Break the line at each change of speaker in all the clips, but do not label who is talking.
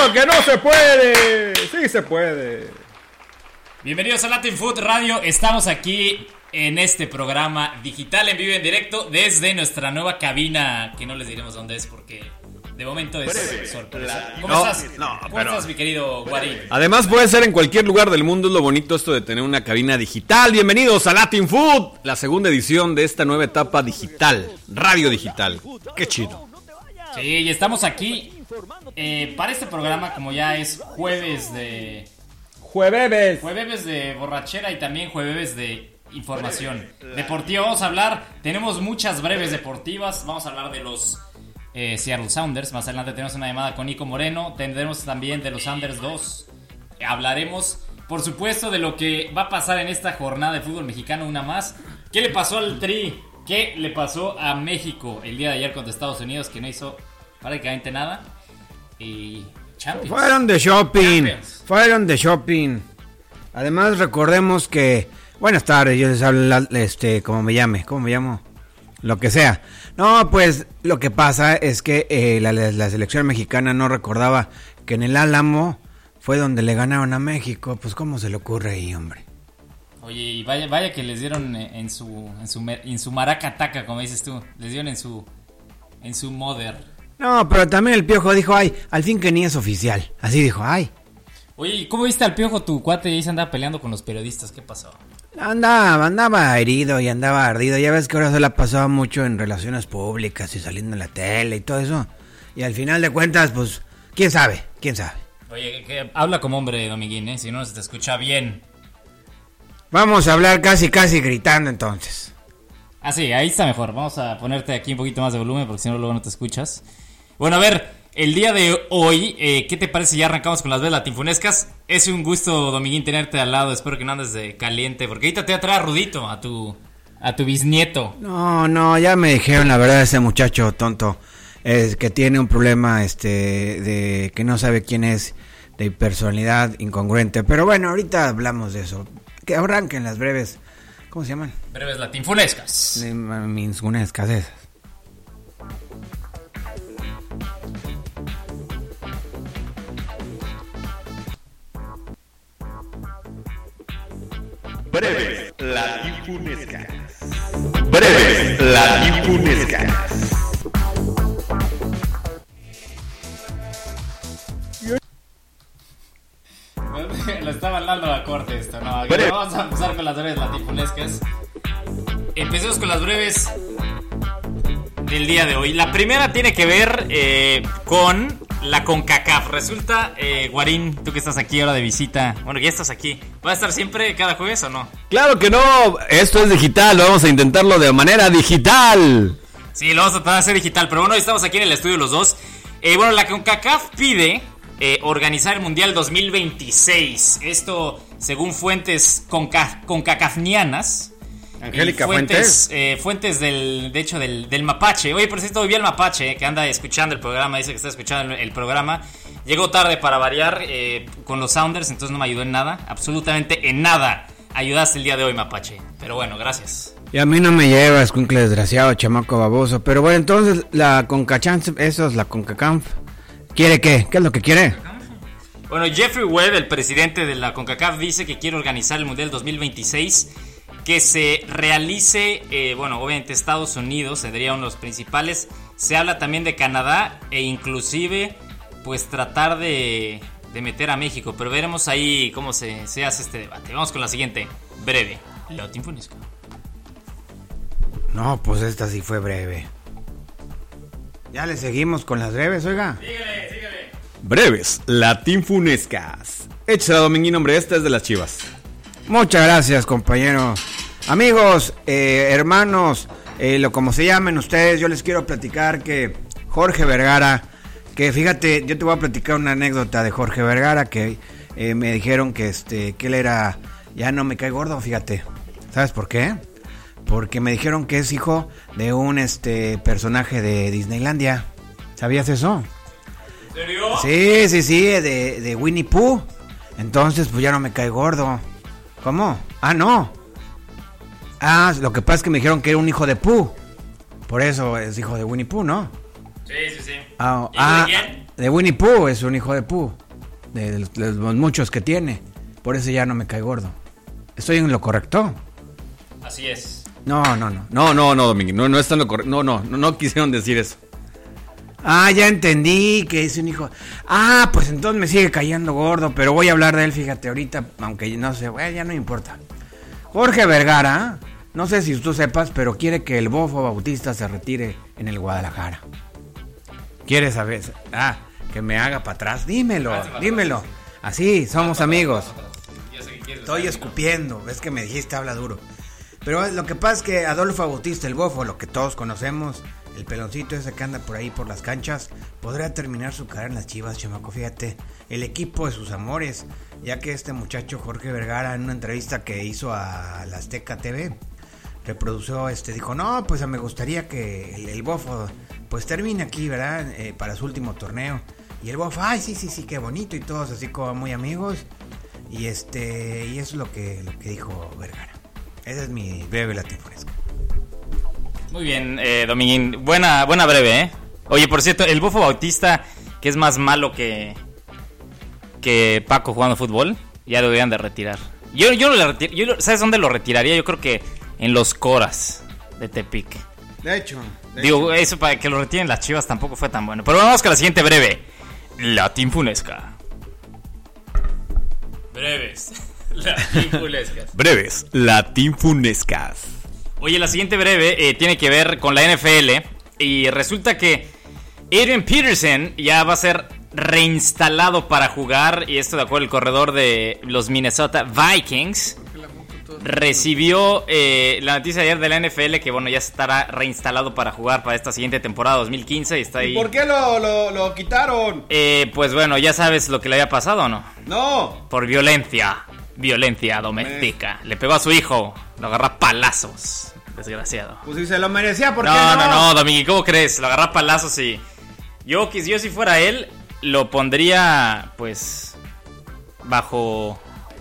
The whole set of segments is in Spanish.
dijo que no se puede. Sí se puede.
Bienvenidos a Latin Food Radio. Estamos aquí en este programa digital en vivo y en directo desde nuestra nueva cabina, que no les diremos dónde es porque de momento es sorpresa. ¿Cómo estás? ¿Cómo estás, mi querido Guarín?
Además puede ser en cualquier lugar del mundo. Es lo bonito esto de tener una cabina digital. Bienvenidos a Latin Food, la segunda edición de esta nueva etapa digital, radio digital. Qué chido.
Sí, y estamos aquí para este programa, como ya es jueves de borrachera y también jueves de información deportiva. Vamos a hablar, tenemos muchas breves deportivas. Vamos a hablar de los Seattle Sounders. Más adelante tenemos una llamada con Nico Moreno. Tendremos también de los Sounders 2. Hablaremos, por supuesto, de lo que va a pasar en esta jornada de fútbol mexicano, una más. ¿Qué le pasó al Tri? ¿Qué le pasó a México el día de ayer contra Estados Unidos, que no hizo prácticamente nada? Y Champions.
Fueron de shopping. Además, recordemos que... Buenas tardes, yo les hablo, ¿cómo me llamo? Lo que sea. No, pues, lo que pasa es que la selección mexicana no recordaba que en el Álamo fue donde le ganaron a México. Pues, ¿cómo se le ocurre ahí, hombre?
Oye, y vaya que les dieron en su maracataca, como dices tú. Les dieron en su mother.
No, pero también el Piojo dijo, ay, al fin que ni es oficial. Así dijo, ay.
Oye, ¿cómo viste al Piojo, tu cuate? Ahí se andaba peleando con los periodistas. ¿Qué pasó?
Andaba herido y andaba ardido. Ya ves que ahora se la pasaba mucho en relaciones públicas y saliendo en la tele y todo eso. Y al final de cuentas, pues, ¿quién sabe?
Oye, que habla como hombre, Dominguín, ¿eh? Si no se te escucha bien.
Vamos a hablar casi gritando entonces.
Ah, sí, ahí está mejor. Vamos a ponerte aquí un poquito más de volumen porque si no luego no te escuchas. Bueno, a ver, el día de hoy, ¿qué te parece si ya arrancamos con las velas latinfunescas? Es un gusto, Dominguín, tenerte al lado. Espero que no andes de caliente, porque ahorita te atrae Rudito, a tu bisnieto.
No, ya me dijeron la verdad, ese muchacho tonto es que tiene un problema de que no sabe quién es, de personalidad incongruente. Pero bueno, ahorita hablamos de eso. Que arranquen las breves, ¿cómo se llaman?
Breves latinfunescas.
Minfunescas esas.
Breves latinfunescas.
Lo estaba dando a corte esto, ¿no? Vamos a empezar con las breves latinfunescas. Empecemos con las breves del día de hoy. La primera tiene que ver con la CONCACAF. Resulta, Guarín, tú que estás aquí ahora de visita, bueno, que ya estás aquí, ¿vas a estar siempre cada jueves o no?
Claro que no, esto es digital, vamos a intentarlo de manera digital.
Sí, lo vamos a tratar de hacer digital, pero bueno, hoy estamos aquí en el estudio los dos. Bueno, la CONCACAF pide organizar el Mundial 2026. Esto según fuentes concacafnianas.
Angélica Fuentes.
Fuentes del Mapache. Oye, por cierto, hoy vi al Mapache que anda escuchando el programa. Dice que está escuchando el programa. Llegó tarde para variar con los Sounders, entonces no me ayudó en nada. Absolutamente en nada ayudaste el día de hoy, Mapache. Pero bueno, gracias.
Y a mí no me llevas, cuncle desgraciado, chamaco baboso. Pero bueno, entonces la CONCACHAF, eso es la CONCACAF. ¿Quiere qué? ¿Qué es lo que quiere?
Bueno, Jeffrey Webb, el presidente de la CONCACAF, dice que quiere organizar el Mundial 2026, que se realice, obviamente Estados Unidos sería uno de los principales. Se habla también de Canadá e inclusive, pues tratar de meter a México. Pero veremos ahí cómo se hace este debate. Vamos con la siguiente, breve. Latinfunesca.
No, pues esta sí fue breve. Ya le seguimos con las breves, oiga.
Síguele.
Breves latinfunescas. Échale, Dominguín, hombre, esta es de las Chivas.
Muchas gracias, compañero. Amigos, hermanos, como se llamen ustedes, yo les quiero platicar que Jorge Vergara, que fíjate, yo te voy a platicar una anécdota de Jorge Vergara, que me dijeron que él era, ya no me cae gordo, fíjate. ¿Sabes por qué? Porque me dijeron que es hijo de un personaje de Disneylandia. ¿Sabías eso?
¿En serio?
Sí, de Winnie Pooh. Entonces, pues ya no me cae gordo. ¿Cómo? Ah, no. Ah, lo que pasa es que me dijeron que era un hijo de Pooh. Por eso es hijo de Winnie Pooh, ¿no?
Sí.
¿Hijo
de quién?
De Winnie Pooh, es un hijo de Pooh. De los muchos que tiene. Por eso ya no me cae gordo. ¿Estoy en lo correcto?
Así es.
No.
No, Domínguez, no está en lo correcto. No quisieron decir eso.
Ah, ya entendí que es un hijo. Ah, pues entonces me sigue cayendo gordo, pero voy a hablar de él, fíjate, ahorita, aunque no sé, ya no importa. Jorge Vergara, no sé si tú sepas, pero quiere que el Bofo Bautista se retire en el Guadalajara. ¿Quieres saber? Ah, que me haga para atrás, dímelo. Así, somos amigos. Estoy escupiendo, ves que me dijiste habla duro. Pero lo que pasa es que Adolfo Bautista, el Bofo, lo que todos conocemos, el peloncito ese que anda por ahí por las canchas, podría terminar su carrera en las Chivas, chamaco, fíjate, el equipo de sus amores, ya que este muchacho Jorge Vergara en una entrevista que hizo a la Azteca TV, reprodució, dijo, no, pues me gustaría que el Bofo, pues termine aquí, ¿verdad? Para su último torneo, y el Bofo, ay, sí, qué bonito, y todos así como muy amigos, y eso es lo que dijo Vergara. Esa es mi breve latiforesca.
Muy bien, Domínguez. Buena breve, ¿eh? Oye, por cierto, el Bofo Bautista, que es más malo que Paco jugando fútbol, ya lo deberían de retirar. Yo no le retiro. ¿Sabes dónde lo retiraría? Yo creo que en los Coras de Tepic.
De hecho.
Eso para que lo retiren las Chivas tampoco fue tan bueno. Pero vamos con la siguiente breve. Latinfunesca. Breves.
Breves, latinfunescas.
Oye, la siguiente breve tiene que ver con la NFL. Y resulta que Adrian Peterson ya va a ser reinstalado para jugar. Y esto de acuerdo al corredor de los Minnesota Vikings. Recibió la noticia ayer de la NFL que bueno, ya estará reinstalado para jugar para esta siguiente temporada 2015 y está ahí.
¿Y por qué lo quitaron?
Pues bueno, ya sabes lo que le había pasado, ¿o no?
No.
Por violencia doméstica. Le pegó a su hijo, lo agarró a palazos, desgraciado.
Pues si se lo merecía, ¿por qué
no, Domínguez, ¿cómo crees? Lo agarró a palazos y yo si fuera él lo pondría pues bajo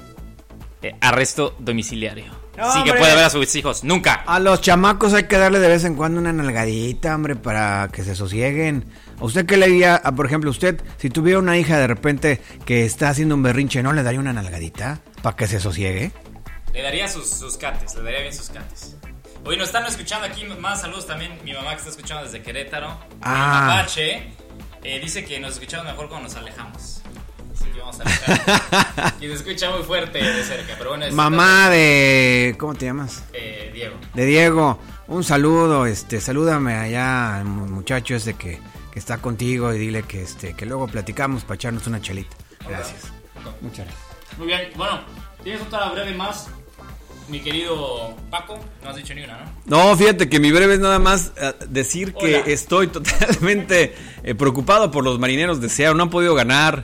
arresto domiciliario.
No,
sí, que puede ver a sus hijos. Nunca.
A los chamacos hay que darle de vez en cuando una nalgadita, hombre, para que se sosieguen. ¿A usted qué le diría, por ejemplo, usted, si tuviera una hija de repente que está haciendo un berrinche, ¿no le daría una nalgadita para que se sosiegue?
Le daría sus cates, le daría bien sus cates. Hoy nos están escuchando aquí, más saludos también, mi mamá que está escuchando desde Querétaro. Mapache dice que nos escuchamos mejor cuando nos alejamos. Así que vamos a alejar. Y se escucha muy fuerte de cerca, pero bueno.
Mamá de... ¿Cómo te llamas?
Diego.
De Diego, un saludo, salúdame allá al muchacho ese que está contigo y dile que luego platicamos para echarnos una chelita. Gracias. Muchas gracias.
Muy bien, bueno, ¿tienes otra breve más, mi querido Paco? No has dicho ni una, ¿no?
No, fíjate que mi breve es nada más decir que estoy totalmente preocupado por los Marineros de Seattle. No han podido ganar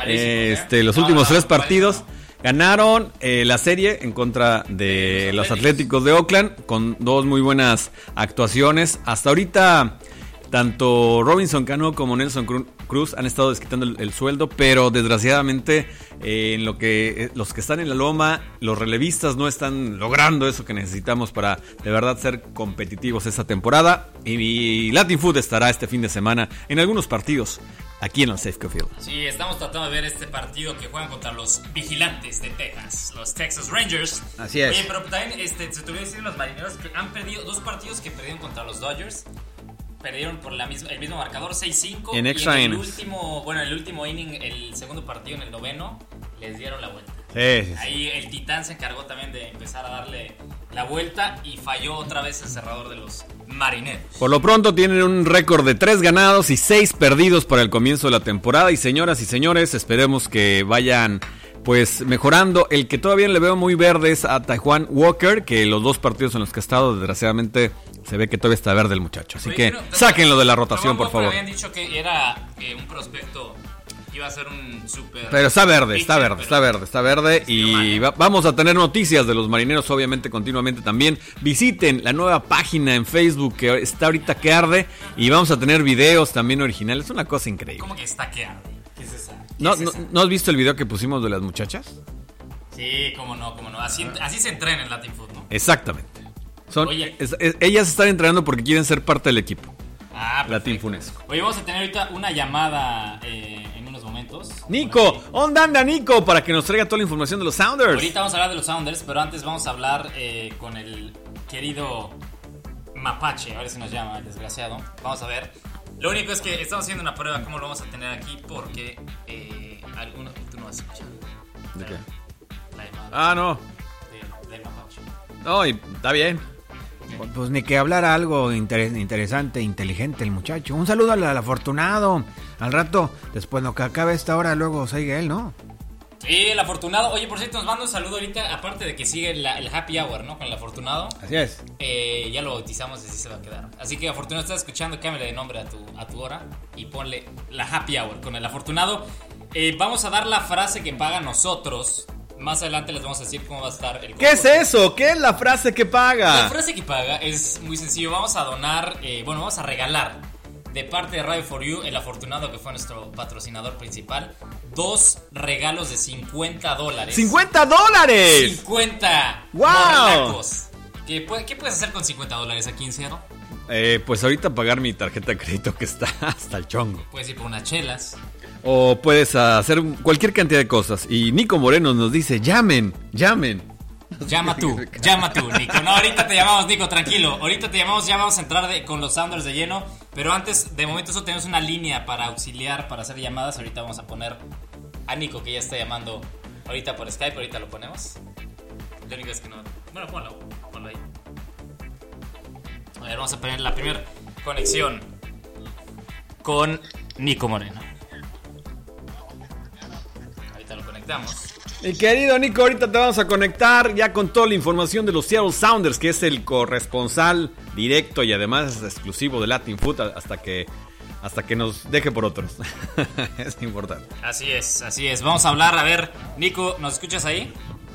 los últimos 3 partidos. Ganaron la serie en contra de los Atléticos de Oakland con 2 muy buenas actuaciones. Hasta ahorita tanto Robinson Cano como Nelson Cruz han estado desquitando el sueldo, pero desgraciadamente en lo que los que están en la loma, los relevistas no están logrando eso que necesitamos para de verdad ser competitivos esta temporada. Y Latin Food estará este fin de semana en algunos partidos aquí en el Safeco Field.
Sí, estamos tratando de ver este partido que juegan contra los Vigilantes de Texas, los Texas Rangers.
Así es.
Pero también se te voy a decir los Marineros que han perdido 2 partidos que perdieron contra los Dodgers. Perdieron por el mismo marcador 6-5
en extra
innings. El último inning, el segundo partido en el 9º, les dieron la vuelta.
Sí.
Ahí el Titán se encargó también de empezar a darle la vuelta y falló otra vez el cerrador de los Marineros.
Por lo pronto tienen un récord de 3 ganados y 6 perdidos para el comienzo de la temporada. Y señoras y señores, esperemos que vayan pues mejorando. El que todavía le veo muy verde es a Taijuan Walker, que los 2 partidos en los que ha estado, desgraciadamente, se ve que todavía está verde el muchacho. Así que sáquenlo de la rotación, por favor.
Habían dicho que era un prospecto que iba a ser un super...
Pero está verde. Y vamos a tener noticias de los Marineros, obviamente, continuamente también. Visiten la nueva página en Facebook que está ahorita que arde. Y vamos a tener videos también originales. Es una cosa increíble.
¿Cómo que está que arde? ¿Qué es esa?
¿No has visto el video que pusimos de las muchachas?
Sí, cómo no. Así se entrena en Latin Food, ¿no?
Exactamente. Ellas están entrenando porque quieren ser parte del equipo. Latin Funesco.
Oye, vamos a tener ahorita una llamada en unos momentos.
Nico, ¿dónde anda Nico? Para que nos traiga toda la información de los Sounders.
Ahorita vamos a hablar de los Sounders, pero antes vamos a hablar con el querido Mapache, a ver si nos llama el desgraciado. Vamos a ver. Lo único es que estamos haciendo una prueba, cómo lo vamos a tener aquí, porque tú no vas a escuchar.
¿De qué?
La llamada.
No.
Del Mapache.
No, está bien.
Pues ni que hablara algo interesante, inteligente el muchacho. Un saludo al afortunado. Al rato, después lo que acabe esta hora, luego sigue él, ¿no?
Sí, el afortunado. Oye, por cierto, nos manda un saludo ahorita, aparte de que sigue el happy hour, ¿no? Con el afortunado.
Así es.
Ya lo bautizamos y así se va a quedar. Así que, afortunado, estás escuchando, cámbiale de nombre a tu hora y ponle la happy hour con el afortunado. Vamos a dar la frase que paga nosotros. Más adelante les vamos a decir cómo va a estar el concurso.
¿Qué es eso? ¿Qué es la frase que paga?
La frase que paga es muy sencillo. Vamos a donar, vamos a regalar de parte de Radio For You, el afortunado que fue nuestro patrocinador principal, 2 regalos de $50.
¡$50!
50
¡Wow!
morlacos. ¿Qué puedes hacer con $50 aquí en Seattle?
Pues ahorita pagar mi tarjeta de crédito que está hasta el chongo.
Puedes ir por unas chelas.
O puedes hacer cualquier cantidad de cosas. Y Nico Moreno nos dice, llamen.
Llama tú, Nico. No, ahorita te llamamos, Nico, tranquilo. Ahorita te llamamos, ya vamos a entrar con los Sounders de lleno. Pero antes, de momento, solo tenemos una línea para auxiliar, para hacer llamadas. Ahorita vamos a poner a Nico, que ya está llamando ahorita por Skype. Ahorita lo ponemos. Lo único es que no... Bueno, ponlo ahí. A ver, vamos a poner la primera conexión con Nico Moreno. Ahorita lo conectamos.
Mi querido Nico, ahorita te vamos a conectar ya con toda la información de los Seattle Sounders, que es el corresponsal directo y además exclusivo de Latin Food hasta que nos deje por otros. Es importante.
Así es. Vamos a hablar, a ver, Nico, ¿nos escuchas ahí?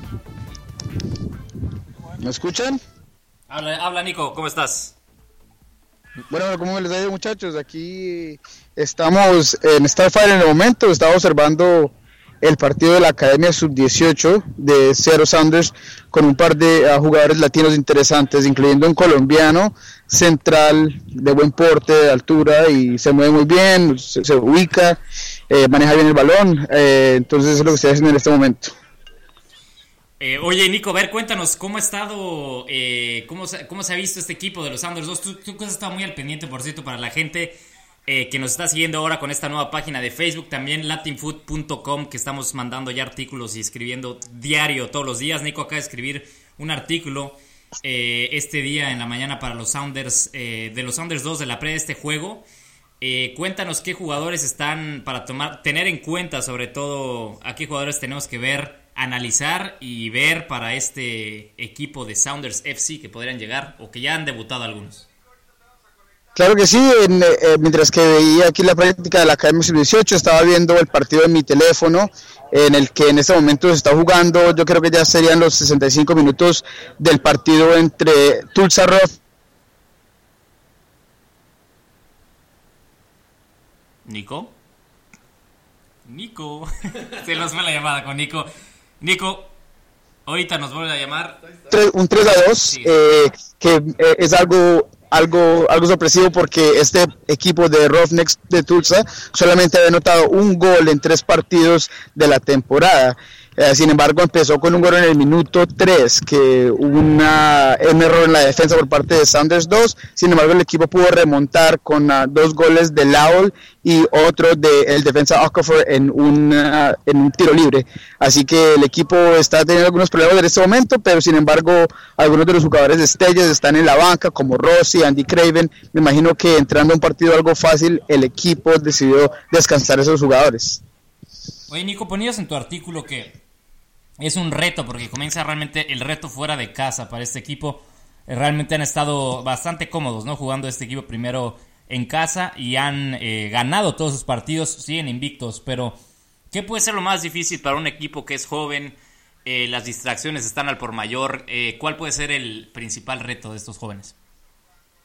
¿Me escuchan?
Habla Nico, ¿cómo estás?
Bueno, ¿cómo les ha ido, muchachos? Aquí estamos en Starfire en el momento, estaba observando el partido de la Academia Sub-18 de Seattle Sounders con un par de jugadores latinos interesantes, incluyendo un colombiano central de buen porte, de altura, y se mueve muy bien, se ubica, maneja bien el balón, entonces es lo que estoy haciendo en este momento.
Oye, Nico, a ver, cuéntanos cómo ha estado, cómo se ha visto este equipo de los Sounders 2. Tú has estado muy al pendiente, por cierto, para la gente que nos está siguiendo ahora con esta nueva página de Facebook, también latinfood.com, que estamos mandando ya artículos y escribiendo diario todos los días. Nico acaba de escribir un artículo este día en la mañana para los Sounders, de los Sounders 2 de la pre de este juego. Cuéntanos qué jugadores están para tener en cuenta, sobre todo a qué jugadores tenemos que ver, analizar y ver para este equipo de Sounders FC que podrían llegar o que ya han debutado algunos.
Claro que sí, mientras que veía aquí la práctica de la Academia Sub-18, estaba viendo el partido en mi teléfono, en el que en este momento se está jugando, yo creo que ya serían los 65 minutos del partido entre Tulsa Rough.
¿Nico? Se nos fue la llamada con Nico. Nico, ahorita nos vuelve a llamar.
Un 3-2, sí. Que es algo sorpresivo porque este equipo de Roughnecks de Tulsa solamente había anotado un gol en 3 partidos de la temporada. Sin embargo, empezó con un gol en el minuto 3, que hubo un error en la defensa por parte de Sounders 2. Sin embargo, el equipo pudo remontar con 2 goles de Lowell y otro del defensa Okafor en un tiro libre. Así que el equipo está teniendo algunos problemas en este momento, pero sin embargo, algunos de los jugadores de estrellas están en la banca, como Rossi, Andy Craven. Me imagino que entrando a un partido algo fácil, el equipo decidió descansar a esos jugadores.
Oye, Nico, ponías en tu artículo que es un reto, porque comienza realmente el reto fuera de casa para este equipo. Realmente han estado bastante cómodos, ¿no? Jugando este equipo primero en casa y han ganado todos sus partidos, siguen invictos, pero ¿qué puede ser lo más difícil para un equipo que es joven? Las distracciones están al por mayor. ¿Cuál puede ser el principal reto de estos jóvenes?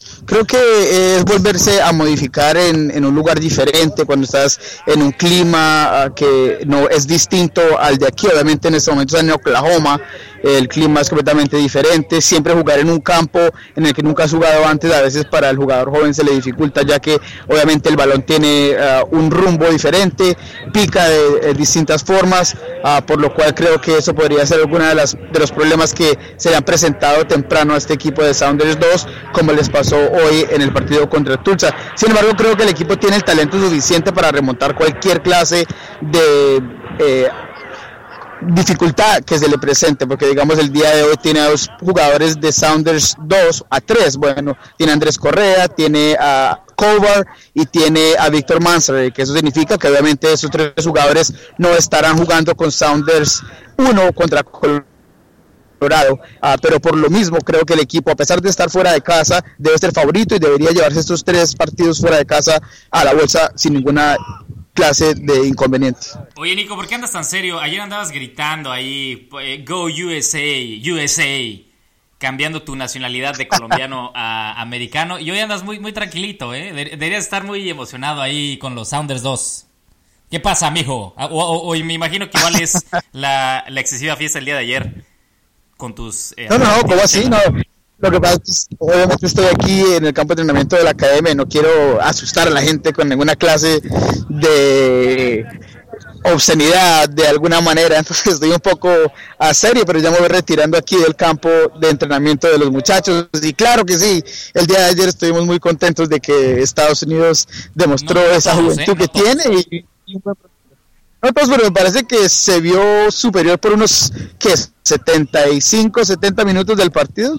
Creo que es volverse a modificar en un lugar diferente, cuando estás en un clima que no es distinto al de aquí. Obviamente en este momento estás en Oklahoma, el clima es completamente diferente. Siempre jugar en un campo en el que nunca has jugado antes, a veces para el jugador joven se le dificulta, ya que obviamente el balón tiene un rumbo diferente, pica de distintas formas, por lo cual creo que eso podría ser alguno de los problemas que se le han presentado temprano a este equipo de Sounders 2, como les pasó hoy en el partido contra Tulsa. Sin embargo, creo que el equipo tiene el talento suficiente para remontar cualquier clase de dificultad que se le presente, porque digamos el día de hoy tiene a dos jugadores de Sounders 2 a 3, bueno, tiene a Andrés Correa, tiene a Kovar y tiene a Víctor Manser, que eso significa que obviamente esos tres jugadores no estarán jugando con Sounders 1 contra Colorado, pero por lo mismo creo que el equipo, a pesar de estar fuera de casa, debe ser favorito y debería llevarse estos 3 partidos fuera de casa a la bolsa sin ninguna clase de inconveniente.
Oye, Nico, ¿por qué andas tan serio? Ayer andabas gritando ahí, Go USA, USA, cambiando tu nacionalidad de colombiano a americano, y hoy andas muy, muy tranquilito, deberías estar muy emocionado ahí con los Sounders 2. ¿Qué pasa, mijo? O me imagino que igual es la excesiva fiesta el día de ayer con tus...
No, ¿cómo así? No. Lo que pasa es que obviamente estoy aquí en el campo de entrenamiento de la academia y no quiero asustar a la gente con ninguna clase de obscenidad de alguna manera, entonces estoy un poco a serio, pero ya me voy retirando aquí del campo de entrenamiento de los muchachos. Y claro que sí, el día de ayer estuvimos muy contentos de que Estados Unidos demostró esa juventud que tiene no todos, pero me parece que se vio superior por unos 75, 70 minutos del partido.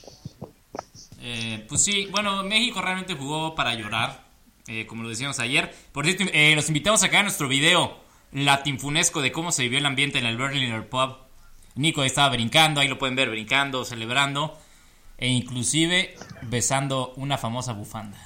Pues sí, bueno, México realmente jugó para llorar, como lo decíamos ayer. Por cierto, los invitamos acá a nuestro video latinfunesco de cómo se vivió el ambiente en el Berliner Pub. Nico estaba brincando, ahí lo pueden ver brincando, celebrando, e inclusive besando una famosa bufanda.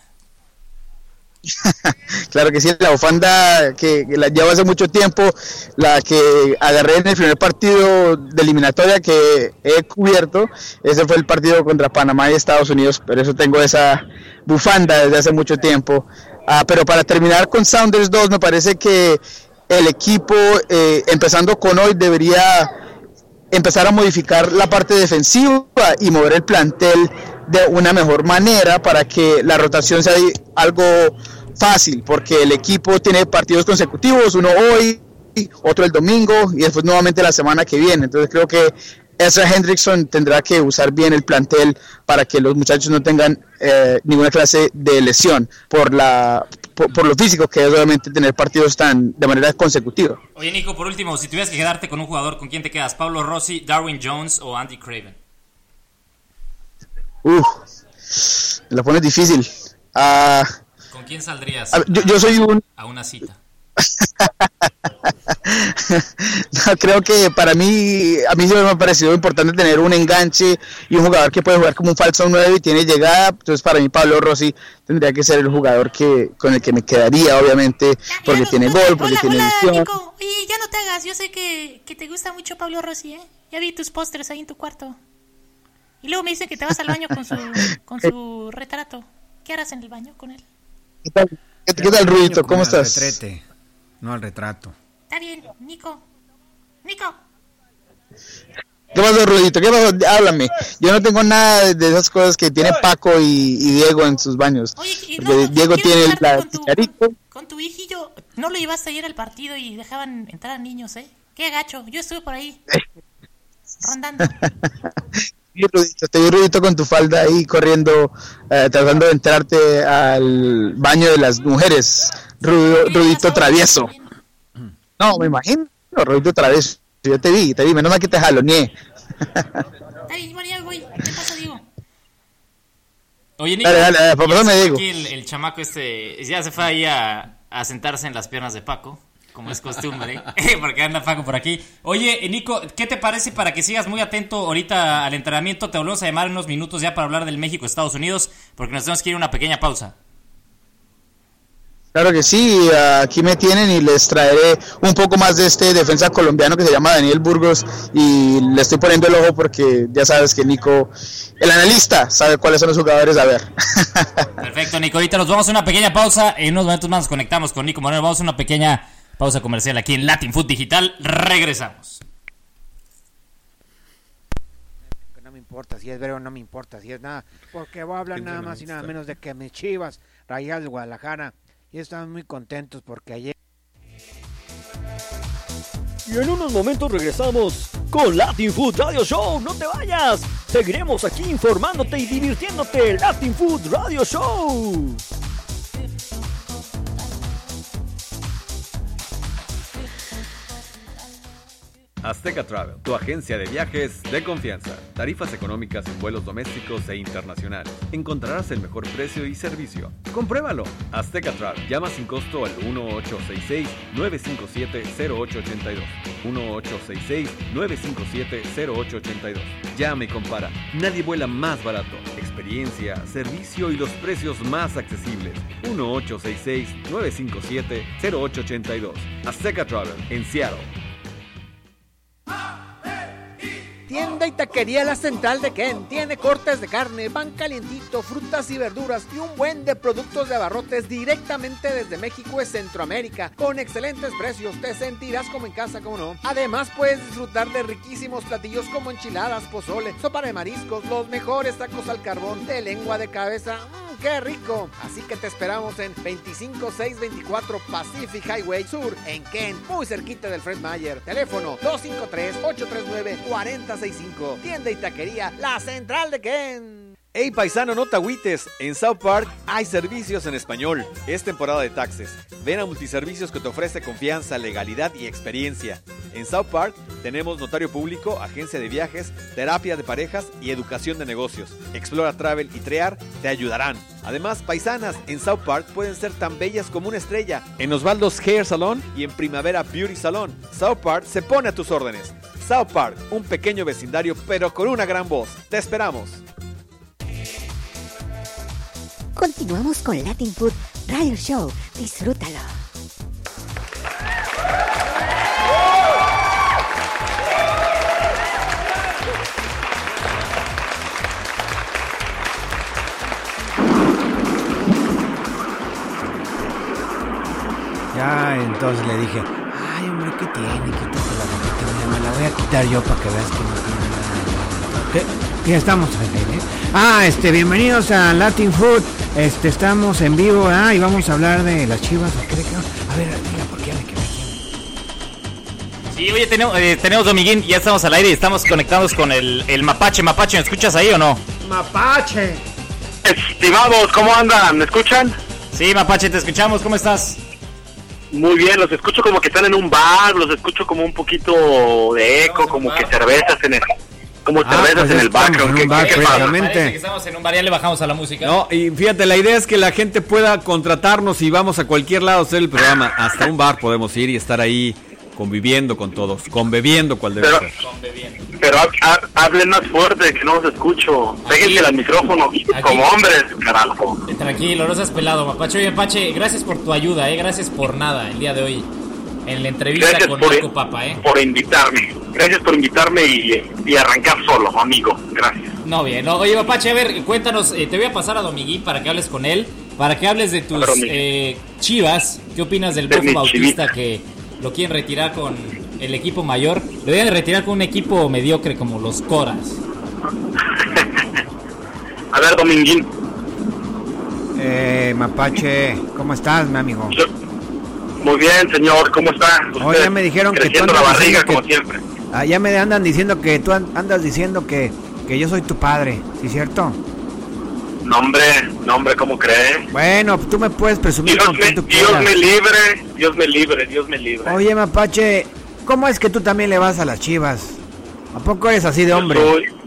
Claro que sí, la bufanda que la llevo hace mucho tiempo, la que agarré en el primer partido de eliminatoria que he cubierto, ese fue el partido contra Panamá y Estados Unidos, pero eso tengo esa bufanda desde hace mucho tiempo. Pero para terminar con Sounders 2, me parece que el equipo, empezando con hoy, debería empezar a modificar la parte defensiva y mover el plantel de una mejor manera para que la rotación sea algo fácil, porque el equipo tiene partidos consecutivos, uno hoy, otro el domingo y después nuevamente la semana que viene. Entonces creo que Ezra Hendrickson tendrá que usar bien el plantel para que los muchachos no tengan ninguna clase de lesión por lo físico que es obviamente tener partidos de manera consecutiva.
Oye, Nico, por último, si tuvieras que quedarte con un jugador, ¿con quién te quedas? ¿Pablo Rossi, Darwin Jones o Andy Craven?
La pones difícil.
¿Con quién saldrías
yo soy
a una cita?
No, creo que a mí siempre me ha parecido importante tener un enganche y un jugador que puede jugar como un falso 9 y tiene llegada. Entonces para mí Pablo Rossi tendría que ser el jugador con el que me quedaría, obviamente, porque tiene gol, porque tiene visión.
Nico. Oye, ya no te hagas, yo sé que te gusta mucho Pablo Rossi, Ya vi tus pósters ahí en tu cuarto. Y luego me dicen que te vas al baño con su retrato. ¿Qué harás en el baño con él?
¿Qué tal, Rudito? ¿Cómo estás?
Al retrete, no al retrato.
Está bien, Nico.
¿Qué pasó, Rudito? ¿Qué pasó? Háblame. Yo no tengo nada de esas cosas que tiene Paco y Diego en sus baños.
Oye,
Diego tiene el chicharito.
Con tu hijillo, ¿no lo llevaste ayer al partido y dejaban entrar a niños, Qué gacho, yo estuve por ahí, rondando.
Estoy Rudito con tu falda ahí corriendo, tratando de entrarte al baño de las mujeres. Rudito travieso. No, me imagino, Rudito travieso. Yo te vi, menos mal que te jaloneé.
Está bien, bueno, ya voy. ¿Qué pasa, Diego?
Oye, Nico,
dale, me digo.
Aquí el chamaco ya se fue ahí a sentarse en las piernas de Paco, como es costumbre, porque anda Paco por aquí. Oye, Nico, ¿qué te parece para que sigas muy atento ahorita al entrenamiento? Te volvemos a llamar en unos minutos ya para hablar del México-Estados Unidos, porque nos tenemos que ir a una pequeña pausa.
Claro que sí, aquí me tienen y les traeré un poco más de este defensa colombiano que se llama Daniel Burgos y le estoy poniendo el ojo porque ya sabes que Nico, el analista, sabe cuáles son los jugadores a ver.
Perfecto, Nico, ahorita nos vamos a una pequeña pausa, en unos momentos más nos conectamos con Nico Moreno, vamos a una pequeña pausa comercial aquí en Latin Food Digital, regresamos.
No me importa si es breve o no me importa si es nada, porque voy a hablar nada más y nada menos de que mis Chivas, Rayadas de Guadalajara, y están muy contentos porque ayer...
Y en unos momentos regresamos con Latin Food Radio Show. ¡No te vayas! Seguiremos aquí informándote y divirtiéndote. Latin Food Radio Show.
Azteca Travel, tu agencia de viajes de confianza. Tarifas económicas en vuelos domésticos e internacionales. Encontrarás el mejor precio y servicio. Compruébalo. Azteca Travel. Llama sin costo al 1866-957-0882. 1866-957-0882. Llama y compara. Nadie vuela más barato. Experiencia, servicio y los precios más accesibles. 1866-957-0882. Azteca Travel, en Seattle.
Tienda y taquería La Central de Ken. Tiene cortes de carne, pan calientito, frutas y verduras y un buen de productos de abarrotes directamente desde México y Centroamérica. Con excelentes precios, te sentirás como en casa, como no. Además, puedes disfrutar de riquísimos platillos como enchiladas, pozole, sopa de mariscos, los mejores tacos al carbón, de lengua de cabeza. ¡Qué rico! Así que te esperamos en 25624 Pacific Highway Sur, en Ken, muy cerquita del Fred Meyer. Teléfono 253-839-4065. Tienda y taquería La Central de Ken.
Hey paisano, no te agüites, en South Park hay servicios en español. Es temporada de taxes. Ven a Multiservicios que te ofrece confianza, legalidad y experiencia. En South Park tenemos notario público, agencia de viajes, terapia de parejas y educación de negocios. Explora Travel y Trear te ayudarán. Además, paisanas en South Park pueden ser tan bellas como una estrella. En Osvaldo's Hair Salon y en Primavera Beauty Salon. South Park se pone a tus órdenes. South Park, un pequeño vecindario pero con una gran voz. Te esperamos.
Continuamos con Latin Food Radio Show. Disfrútalo.
Ya, entonces le dije, ay, hombre, ¿qué tiene? Quítate la boquita, me la voy a quitar yo para que veas que no tiene nada. ¿Qué? Ya estamos al aire, ¿eh? Bienvenidos a Latin Food. Estamos en vivo, y vamos a hablar de las Chivas. A ver, diga, ¿por qué me quedé aquí?
Sí, oye, tenemos Domiguín, ya estamos al aire y estamos conectados con el Mapache. Mapache, ¿me escuchas ahí o no?
Mapache. Estimados, ¿cómo andan? ¿Me escuchan?
Sí, Mapache, te escuchamos, ¿cómo estás?
Muy bien, los escucho como que están en un bar, los escucho como un poquito de eco, como que cervezas en el... Como cervezas
pues
en el background.
En un bar,
Parece que estamos en un bar, ya le bajamos a la música.
No, y fíjate, la idea es que la gente pueda contratarnos y vamos a cualquier lado a hacer el programa. Hasta un bar podemos ir y estar ahí conviviendo con todos, conbebiendo cual debe ser.
Pero hablen más fuerte, que no los escucho. Péguense al micrófono como hombres, carajo.
Tranquilo, no seas pelado, Mapache. Oye, Mapache, gracias por tu ayuda, gracias por nada el día de hoy. En la entrevista
gracias
con Nico Papa,
por invitarme. Gracias por invitarme y arrancar solo, amigo. Gracias.
No, bien. No, oye, Mapache, a ver, cuéntanos. Te voy a pasar a Domiguín para que hables con él. Para que hables de tus Chivas. ¿Qué opinas del Bofo Bautista que lo quieren retirar con el equipo mayor? Lo deben retirar con un equipo mediocre como los Coras.
A ver, Dominguín.
Mapache, ¿cómo estás, mi amigo?
Muy bien, señor, ¿cómo está?
Oye, ya me dijeron que tú
andas la barriga, como siempre.
Ya me andan diciendo que tú andas diciendo que yo soy tu padre, ¿sí cierto?
No, hombre, ¿cómo crees?
Bueno, tú me puedes presumir con quien tú quieras.
Dios me libre.
Oye, Mapache, ¿cómo es que tú también le vas a las Chivas? ¿A poco eres así de hombre?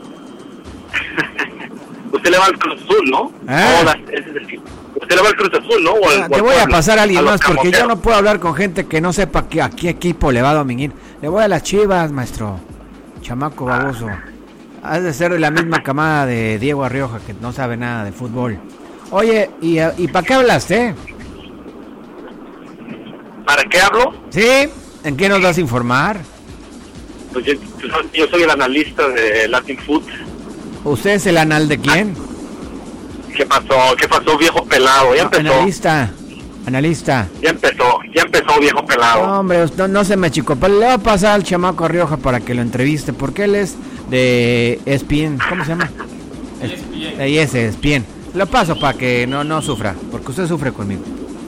Usted le va al Cruz Azul, ¿no? Usted le va al Cruz Azul, ¿no?
Te voy a pasar a alguien más porque yo no puedo hablar con gente que no sepa a qué equipo le va a Dominguín. Le voy a las Chivas, maestro. Chamaco baboso. Has de ser de la misma camada de Diego Arrioja, que no sabe nada de fútbol. Oye, ¿y para qué hablaste?
¿Para qué hablo?
¿Sí? ¿En qué nos vas a informar?
Pues yo soy el analista de Latin Food.
¿Usted es el anal de quién?
¿Qué pasó, viejo pelado? Ya empezó.
Analista.
Ya empezó, viejo pelado.
No, hombre, no se me achicopale. Le voy a pasar al chamaco Rioja para que lo entreviste, porque él es de ESPN. ¿Cómo se llama? ESPN. Lo paso para que no sufra, porque usted sufre conmigo.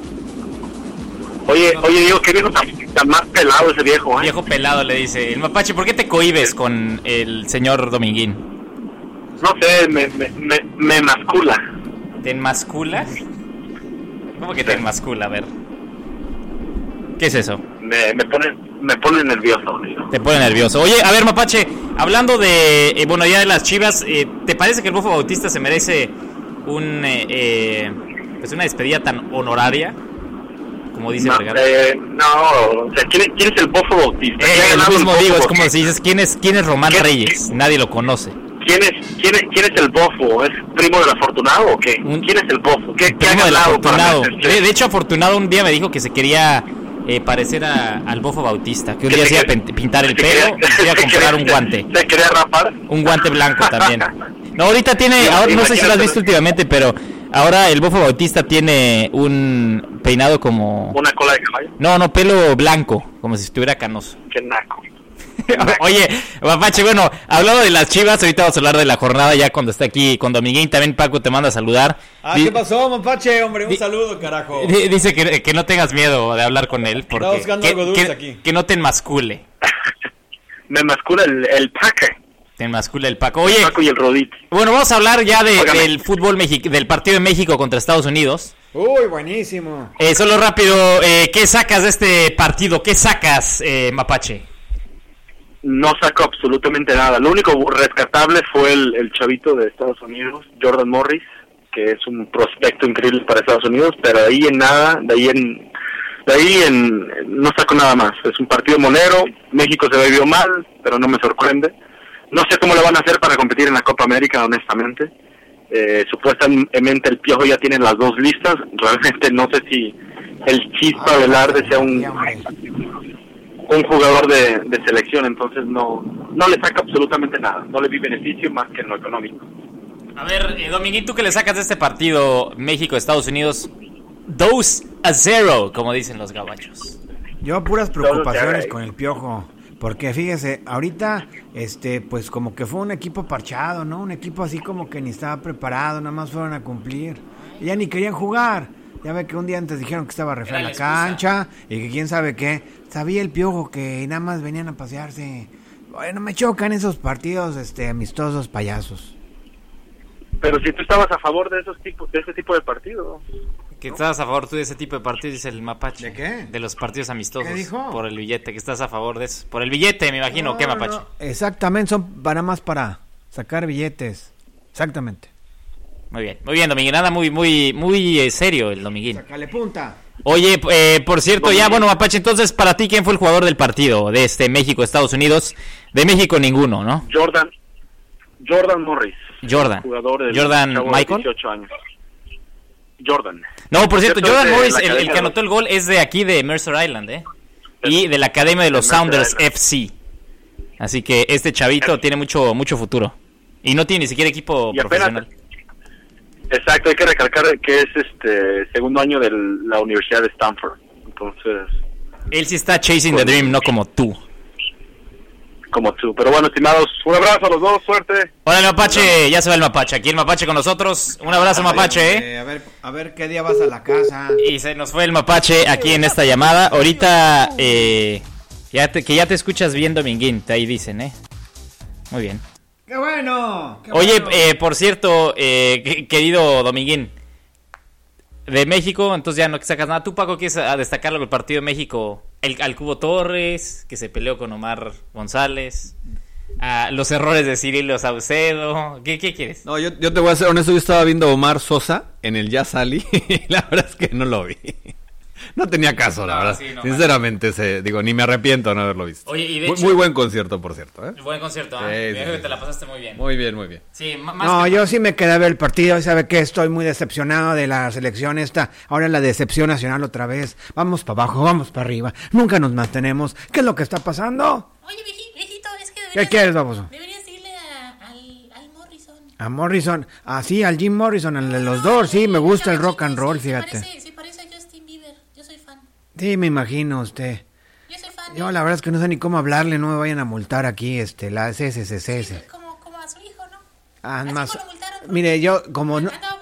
Oye, digo, qué viejo tan más pelado ese viejo, ¿eh?
Viejo pelado, le dice. El mapache, ¿por qué te cohibes con el señor Dominguín?
No sé, me mascula.
¿Te enmascula? ¿Cómo que te enmascula? A ver. ¿Qué es eso?
Me pone nervioso. Amigo.
Te pone nervioso. Oye, a ver, mapache, hablando de, ya de las Chivas, ¿te parece que el Bofo Bautista se merece una despedida tan honoraria? Como dice Vergara.
No, o sea, ¿quién es el Bofo Bautista?
Lo mismo digo, es como si dices, ¿quién es Román Reyes? Nadie lo conoce.
¿Quién es el Bofo? ¿Es primo del Afortunado o qué? ¿Quién es el Bofo? ¿Qué ha ganado para meterse?
De hecho, Afortunado un día me dijo que se quería parecer al Bofo Bautista, que un día se iba a pintar el pelo y se iba a comprar un guante.
¿Se quería rapar?
Un guante blanco también. No, ahorita tiene, ahora no sé si lo has visto últimamente, pero ahora el Bofo Bautista tiene un peinado como...
¿Una cola de caballo?
No, pelo blanco, como si estuviera canoso.
Qué naco.
Oye, mapache, bueno, hablando de las Chivas, ahorita vamos a hablar de la jornada ya cuando está aquí con Dominguín. También Paco te manda a saludar.
¿Qué pasó, mapache? Hombre, un saludo, carajo.
Dice que no tengas miedo de hablar con él, porque
está buscando algo dulce aquí.
Que no te enmascule.
Me enmascula el Paco.
Te enmascula el Paco. Oye,
el Paco y el Rodito.
Bueno, vamos a hablar ya del fútbol del partido de México contra Estados Unidos.
Uy, buenísimo.
Solo rápido, ¿qué sacas de este partido? ¿Qué sacas, mapache?
No saco absolutamente nada. Lo único rescatable fue el chavito de Estados Unidos, Jordan Morris, que es un prospecto increíble para Estados Unidos, pero de ahí en nada, no saco nada más. Es un partido monero, México se vio mal, pero no me sorprende. No sé cómo lo van a hacer para competir en la Copa América, honestamente. Supuestamente el Piojo ya tiene las dos listas. Realmente no sé si el Chispa Velarde sea un jugador de selección, entonces no le saca absolutamente nada. No le vi beneficio más que en lo económico.
A ver, Dominguín, ¿tú qué le sacas de este partido México-Estados Unidos? 2-0, como dicen los gabachos.
Yo puras preocupaciones con el Piojo. Porque fíjese, ahorita, pues como que fue un equipo parchado, ¿no? Un equipo así como que ni estaba preparado, nada más fueron a cumplir. Y ya ni querían jugar. Ya ve que un día antes dijeron que estaba re fea la cancha y que quién sabe qué. Sabía el Piojo que nada más venían a pasearse. Bueno, me chocan esos partidos amistosos payasos.
Pero si tú estabas a favor de ese tipo de partidos.
Que estabas a favor tú de ese tipo de partidos, dice el mapache.
¿De qué?
De los partidos amistosos.
¿Qué dijo?
Por el billete, que estás a favor de eso. Por el billete, me imagino, ¿qué, mapache?
No. Exactamente, son para sacar billetes. Exactamente.
Muy bien, Dominguín, nada muy serio el Dominguín.
Sácale punta.
Oye, por cierto, ya, bueno, mapache, entonces, para ti, ¿quién fue el jugador del partido de México-Estados Unidos? De México ninguno, ¿no?
Jordan Morris. Jugador del
Jordan Michael.
18 años. Jordan.
No, por cierto, Jordan Morris, el que anotó el gol es de aquí, de Mercer Island, y de la Academia de los Sounders FC. Así que este chavito tiene mucho futuro. Y no tiene ni siquiera equipo profesional.
Exacto, hay que recalcar que es segundo año de la Universidad de Stanford. Entonces...
Él sí está chasing the dream, no como tú.
Pero bueno, estimados, un abrazo a los dos, suerte.
Hola, el mapache, ya se va el mapache. Aquí el mapache con nosotros. Un abrazo, mapache.
A ver qué día vas a la casa.
Y se nos fue el mapache aquí en esta llamada. Ahorita, ya te escuchas bien, Dominguín, ahí dicen, Muy bien.
¡Qué bueno!
Oye, por cierto, querido Dominguín, de México, entonces ya no sacas nada. ¿Tú, Paco, quieres destacar algo del partido de México? Al Cubo Torres, que se peleó con Omar González, los errores de Cirilo Saucedo. ¿Qué quieres?
No, yo te voy a ser honesto, yo estaba viendo a Omar Sosa en el Ya Salí y la verdad es que no lo vi. no tenía caso, la verdad.
Sí, no,
sinceramente, ni me arrepiento de no haberlo visto.
Oye, y de
muy,
hecho,
muy buen concierto, por cierto.
Buen concierto,
sí,
te la pasaste muy bien.
Muy bien, muy bien.
Sí,
no, yo sí me quedé a ver el partido y sabe que estoy muy decepcionado de la selección esta. Ahora la decepción nacional otra vez. Vamos para abajo, vamos para arriba. Nunca nos mantenemos. ¿Qué es lo que está pasando?
Oye, viejito, es que
¿Qué quieres, baboso?
Deberías irle al Morrison.
A Morrison, sí, al Jim Morrison, al de los Doors, sí, me gusta el rock and roll, fíjate.
Se parece a Justin Bieber, yo soy fan.
Sí, me imagino usted.
Yo soy fan.
Yo la verdad es que no sé ni cómo hablarle, no me vayan a multar aquí, la CSCS.
Sí, como a su hijo, ¿no?
Más, mire, yo como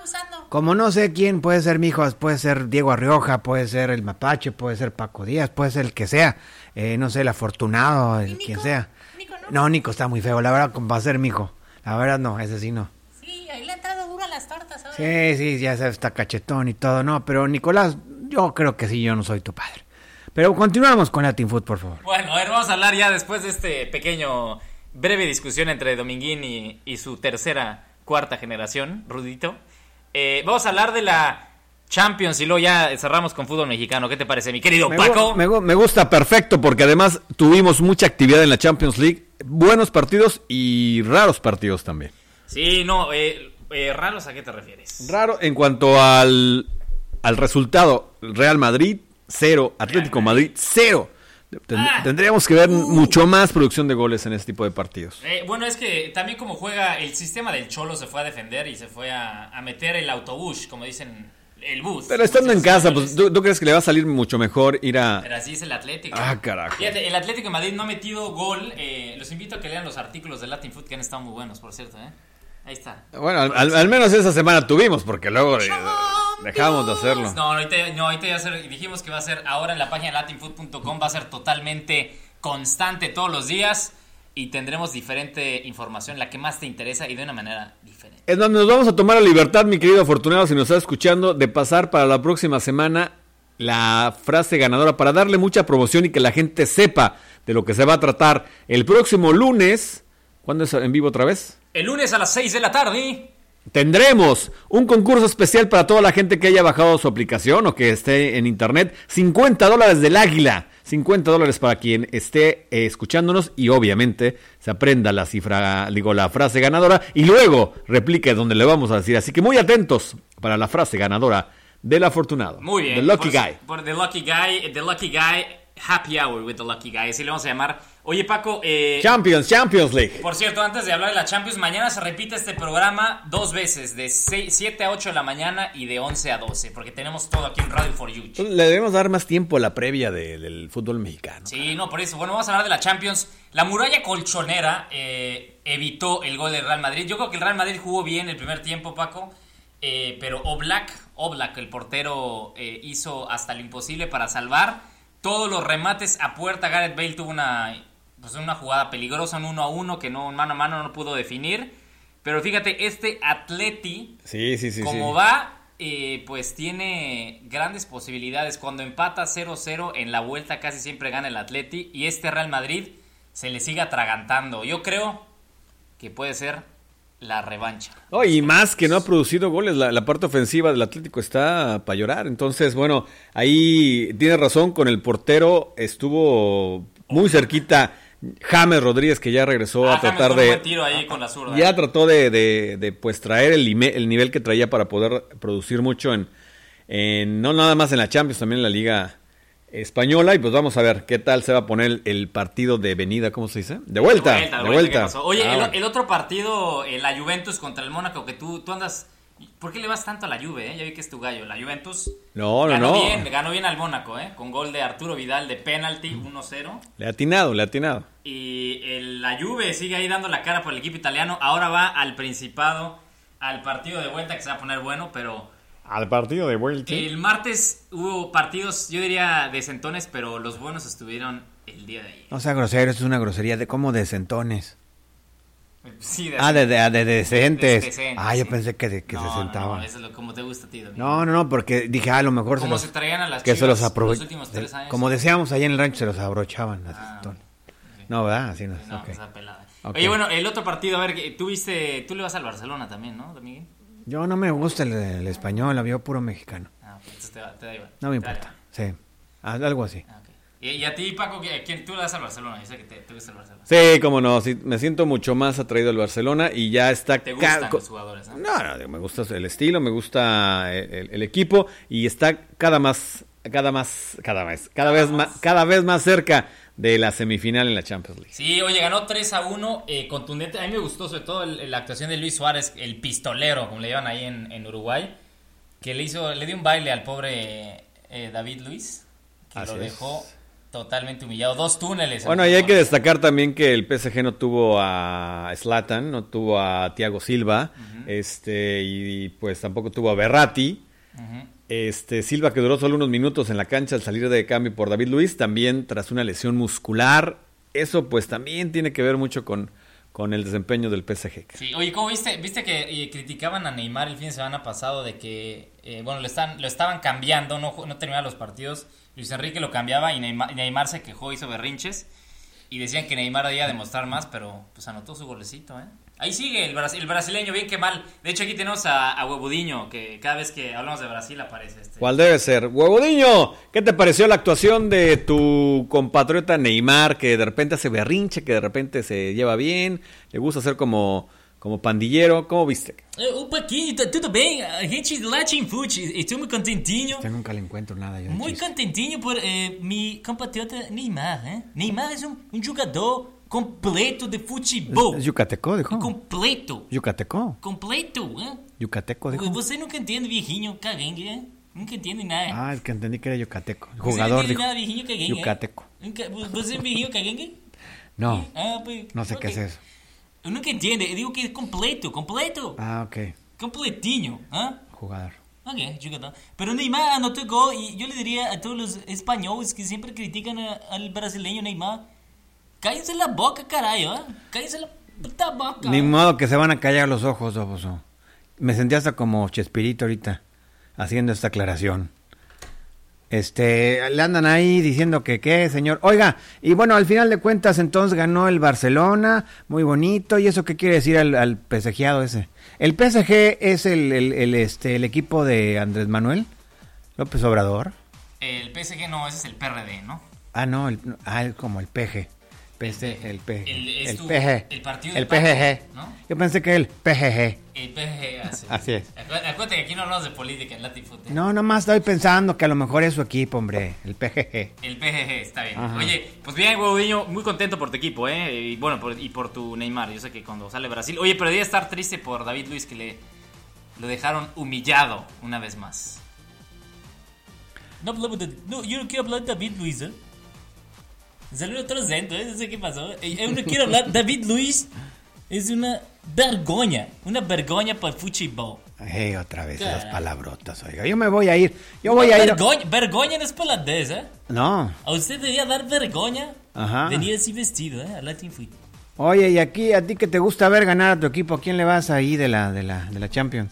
no sé quién puede ser mi hijo, puede ser Diego Arrioja, puede ser el Mapache, puede ser Paco Díaz, puede ser el que sea, no sé, el Afortunado, quien sea.
Nico,
no, Nico está muy feo, la verdad, va a ser mi hijo. La verdad no, ese sí no.
Sí, ahí le ha entrado duro a las tortas, ¿sabes?
Sí, ya sabes, está cachetón y todo, no, pero Nicolás, yo creo que sí, yo no soy tu padre. Pero continuamos con Latin Food, por favor.
Bueno, a ver, vamos a hablar ya después de este pequeño, breve discusión entre Dominguín y su cuarta generación, Rudito. Vamos a hablar de la Champions y luego ya cerramos con fútbol mexicano. ¿Qué te parece, mi querido Paco?
Me gusta perfecto porque además tuvimos mucha actividad en la Champions League. Buenos partidos y raros partidos también.
Sí, no, raros, ¿a qué te refieres?
Raro en cuanto al resultado. Real Madrid, 0. Atlético Madrid, 0. Tendríamos que ver mucho más producción de goles en este tipo de partidos.
Bueno, es que también como juega el sistema del Cholo, se fue a defender y se fue a meter el autobús, como dicen, el bus.
Pero estando en casa, pues ¿tú crees que le va a salir mucho mejor ir a...?
Pero así es el Atlético.
Carajo.
Fíjate, el Atlético de Madrid no ha metido gol. Los invito a que lean los artículos de Latin Food que han estado muy buenos, por cierto, Ahí está.
Bueno, al menos esa semana tuvimos, porque luego dejamos de hacerlo.
No, ahorita ya dijimos que va a ser ahora en la página latinfood.com, va a ser totalmente constante todos los días y tendremos diferente información, la que más te interesa y de una manera diferente.
Es donde nos vamos a tomar la libertad, mi querido afortunado, si nos está escuchando, de pasar para la próxima semana la frase ganadora para darle mucha promoción y que la gente sepa de lo que se va a tratar el próximo lunes. ¿Cuándo es en vivo otra vez?
El lunes a las 6 de la tarde.
Tendremos un concurso especial para toda la gente que haya bajado su aplicación o que esté en internet. $50 del Águila. $50 para quien esté escuchándonos y obviamente se aprenda la frase ganadora y luego replique donde le vamos a decir. Así que muy atentos para la frase ganadora del afortunado.
Muy bien.
The Lucky Guy.
Por The Lucky Guy, Happy Hour with the Lucky Guy. Así le vamos a llamar. Oye, Paco,
Champions League.
Por cierto, antes de hablar de la Champions, mañana se repite este programa 2 veces, de 7 a 8 de la mañana y de 11 a 12, porque tenemos todo aquí en Radio for You.
Le debemos dar más tiempo a la previa del fútbol mexicano.
Sí, no, por eso. Bueno, vamos a hablar de la Champions. La muralla colchonera evitó el gol del Real Madrid. Yo creo que el Real Madrid jugó bien el primer tiempo, Paco, pero Oblak, el portero, hizo hasta lo imposible para salvar todos los remates a puerta. Gareth Bale tuvo una jugada peligrosa, un 1-1 que no, mano a mano no pudo definir. Pero fíjate, este Atleti, como va, pues tiene grandes posibilidades. Cuando empata 0-0 en la vuelta casi siempre gana el Atleti. Y este Real Madrid se le sigue atragantando. Yo creo que puede ser la revancha.
Y más que no ha producido goles, la parte ofensiva del Atlético está para llorar. Entonces, bueno, ahí tiene razón con el portero, estuvo muy cerquita James Rodríguez, que ya regresó a tratar de...
Un buen tiro ahí con la zurda.
Ya trató de pues traer el nivel que traía para poder producir mucho en no nada más en la Champions, también en la Liga Española. Y pues vamos a ver qué tal se va a poner el partido de venida, ¿cómo se dice? De vuelta.
¿Qué pasó? Oye, el otro partido, la Juventus contra el Mónaco, que tú andas... ¿Por qué le vas tanto a la Juve? Ya vi que es tu gallo. La Juventus ganó bien al Mónaco, con gol de Arturo Vidal de penalti, 1-0.
Le ha atinado.
Y la Juve sigue ahí dando la cara por el equipo italiano. Ahora va al Principado, al partido de vuelta, que se va a poner bueno, pero...
Al partido de vuelta.
El martes hubo partidos, yo diría, decentones, pero los buenos estuvieron el día de ayer.
No sea grosero, es una grosería de como decentones.
Sí,
de decentes. Yo
sí.
pensé que se sentaban.
No, eso es como te gusta a ti, Domingo.
No, porque dije, a lo mejor
como se traían a las
que
Chivas
se los
los últimos 3 años.
Como decíamos allá en el rancho, se los abrochaban. Okay. No, ¿verdad? Así no es.
No, okay. Esa pelada. Okay. Oye, bueno, el otro partido, a ver, tú le vas al Barcelona también, ¿no, Domingo?
Yo no me gusta el español, había puro mexicano.
Entonces te da igual.
No me importa. Sí, algo así.
Okay. ¿Y a ti, Paco, quién tú le das al Barcelona? Yo sé que te gusta el Barcelona.
Sí, cómo no, sí, me siento mucho más atraído al Barcelona y ya está...
¿Te gustan los jugadores?
No, me gusta el estilo, me gusta el equipo y está cada vez más cerca de la semifinal en la Champions League.
Sí, oye, ganó 3-1, contundente. A mí me gustó sobre todo la actuación de Luis Suárez, el pistolero, como le llaman ahí en Uruguay, que le dio un baile al pobre David Luiz, que así lo dejó totalmente humillado. 2 túneles.
Bueno, y hay que destacar también que el PSG no tuvo a Zlatan, no tuvo a Thiago Silva, y pues tampoco tuvo a Verratti. Silva, que duró solo unos minutos en la cancha al salir de cambio por David Luiz, también tras una lesión muscular. Eso pues también tiene que ver mucho con el desempeño del PSG.
Sí, oye, ¿cómo viste que criticaban a Neymar el fin de semana pasado de que, lo estaban cambiando, no terminaban los partidos, Luis Enrique lo cambiaba y Neymar se quejó, hizo berrinches y decían que Neymar debía demostrar más, pero pues anotó su golecito, Ahí sigue el brasileño, bien que mal. De hecho, aquí tenemos a Huevudiño, que cada vez que hablamos de Brasil aparece
¿Cuál debe ser? Huevudiño, ¿qué te pareció la actuación de tu compatriota Neymar, que de repente hace berrinche, que de repente se lleva bien, le gusta ser como pandillero? ¿Cómo viste?
Paquinho, tudo bem? A gente Latin Foot, estou muito contentinho.
Yo nunca le encuentro nada.
Muy contentinho por mi compatriota Neymar, Neymar es un jugador completo de futebol.
Yucateco, dijo.
Completo.
Yucateco.
Completo,
Yucateco, dijo.
Você nunca entende, viejinho caguengue, Nunca entiende nada.
Ah, es que entendí que era yucateco.
Você
Jugador,
não entende
dijo.
nada, viejinho caguengue.
Yucateco.
Você é um viejinho caguengue?
No,
Pues,
no sé qué es eso.
Eu nunca entendo, eu digo que é completo.
Ah, ok.
Completinho,
Jugador.
Ok, jugador. Pero Neymar anotó gol y yo le diría a todos los españoles que siempre critican al brasileño Neymar, cállense la boca, carajo, cállense la puta boca.
Ni modo que se van a callar los ojos, Oboso. Me sentí hasta como Chespirito ahorita, haciendo esta aclaración. Le andan ahí diciendo que qué, señor. Oiga, y bueno, al final de cuentas entonces ganó el Barcelona, muy bonito. ¿Y eso qué quiere decir al pesejeado ese? ¿El PSG es el equipo de Andrés Manuel López Obrador?
El PSG no, ese es el PRD, ¿no?
Ah, no, es como el PG. El
partido
el PGG,
¿no?
Yo pensé que el PGG.
El PGG,
así es.
Acuérdate que aquí no hablamos de política en Latin Food.
No, nomás estoy pensando que a lo mejor es su equipo, hombre, el PGG.
El PGG, está bien.
Ajá.
Oye, pues bien, Huevudiño, muy contento por tu equipo, y bueno, por tu Neymar. Yo sé que cuando sale Brasil... Oye, pero debía estar triste por David Luiz, que lo dejaron humillado una vez más.
No, yo no quiero hablar de David Luiz, Salió otro acento, no sé qué pasó. Yo no quiero hablar. David Luiz es una vergüenza para el fútbol.
Otra vez
Cara.
las palabrotas, oiga. Yo me voy a ir.
Vergüenza no es polandés,
No.
A usted debería dar vergüenza
Ajá.
venir así vestido, a Latin Food.
Oye, y aquí, a ti que te gusta ver ganar a tu equipo, ¿a quién le vas ahí de la Champions?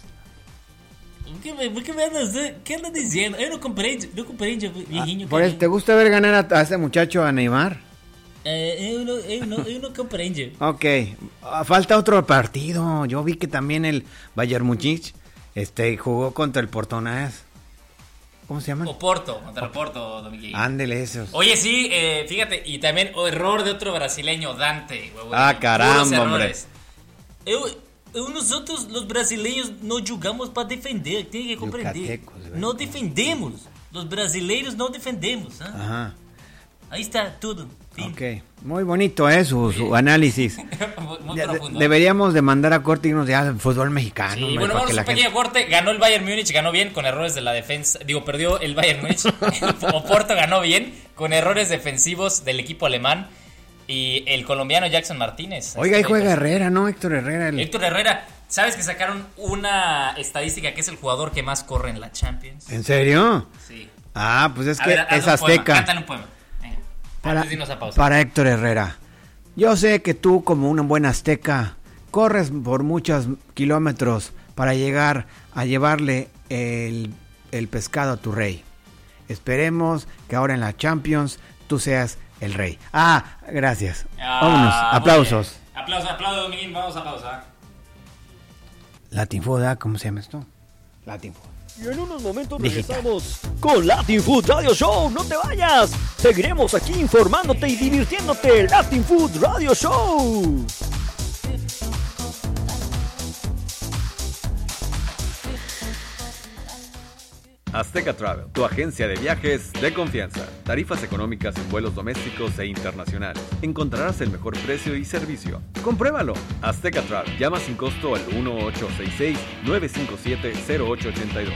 ¿Qué anda diciendo? Yo no comprendo, viejinho.
Por eso, ¿te gusta ver ganar a ese muchacho, a Neymar?
Yo no comprendo.
Ok, falta otro partido. Yo vi que también el Bayern Múnich jugó contra el Portonés. ¿Cómo se llama?
Contra el Porto, Domínguez.
Ándele esos.
Oye, sí, fíjate, y también error de otro brasileño, Dante.
Caramba, hombre.
Nosotros los brasileños no jugamos para defender, tiene que comprender. No defendemos. Los brasileiros no defendemos.
Ajá.
Ahí está todo. Fin.
Ok, muy bonito su análisis.
muy profundo.
Deberíamos de mandar a corte y irnos ya al fútbol mexicano.
Sí,
hombre,
bueno, vamos a un pequeño
gente...
corte. Ganó el Bayern Múnich, ganó bien con errores de la defensa. Perdió el Bayern Múnich. Oporto ganó bien con errores defensivos del equipo alemán. Y el colombiano Jackson Martínez.
Oiga, ahí juega Herrera, ¿no? Héctor Herrera.
Héctor Herrera, ¿sabes que sacaron una estadística que es el jugador que más corre en la Champions?
¿En serio?
Sí.
Ah, pues es que es
azteca.
azteca.
Cántale un poema. Venga.
Para Héctor Herrera. Yo sé que tú, como un buen azteca, corres por muchos kilómetros para llegar a llevarle el pescado a tu rey. Esperemos que ahora en la Champions tú seas el rey. Gracias. Vámonos, aplausos.
Aplausos, Domínguez, vamos a pausar.
Latin Food, ¿cómo se llama esto? Latin Food.
Y en unos momentos regresamos con Latin Food Radio Show. ¡No te vayas! Seguiremos aquí informándote y divirtiéndote. Latin Food Radio Show.
Azteca Travel, tu agencia de viajes de confianza. Tarifas económicas en vuelos domésticos e internacionales. Encontrarás el mejor precio y servicio. ¡Compruébalo! Azteca Travel. Llama sin costo al 1866-957-0882.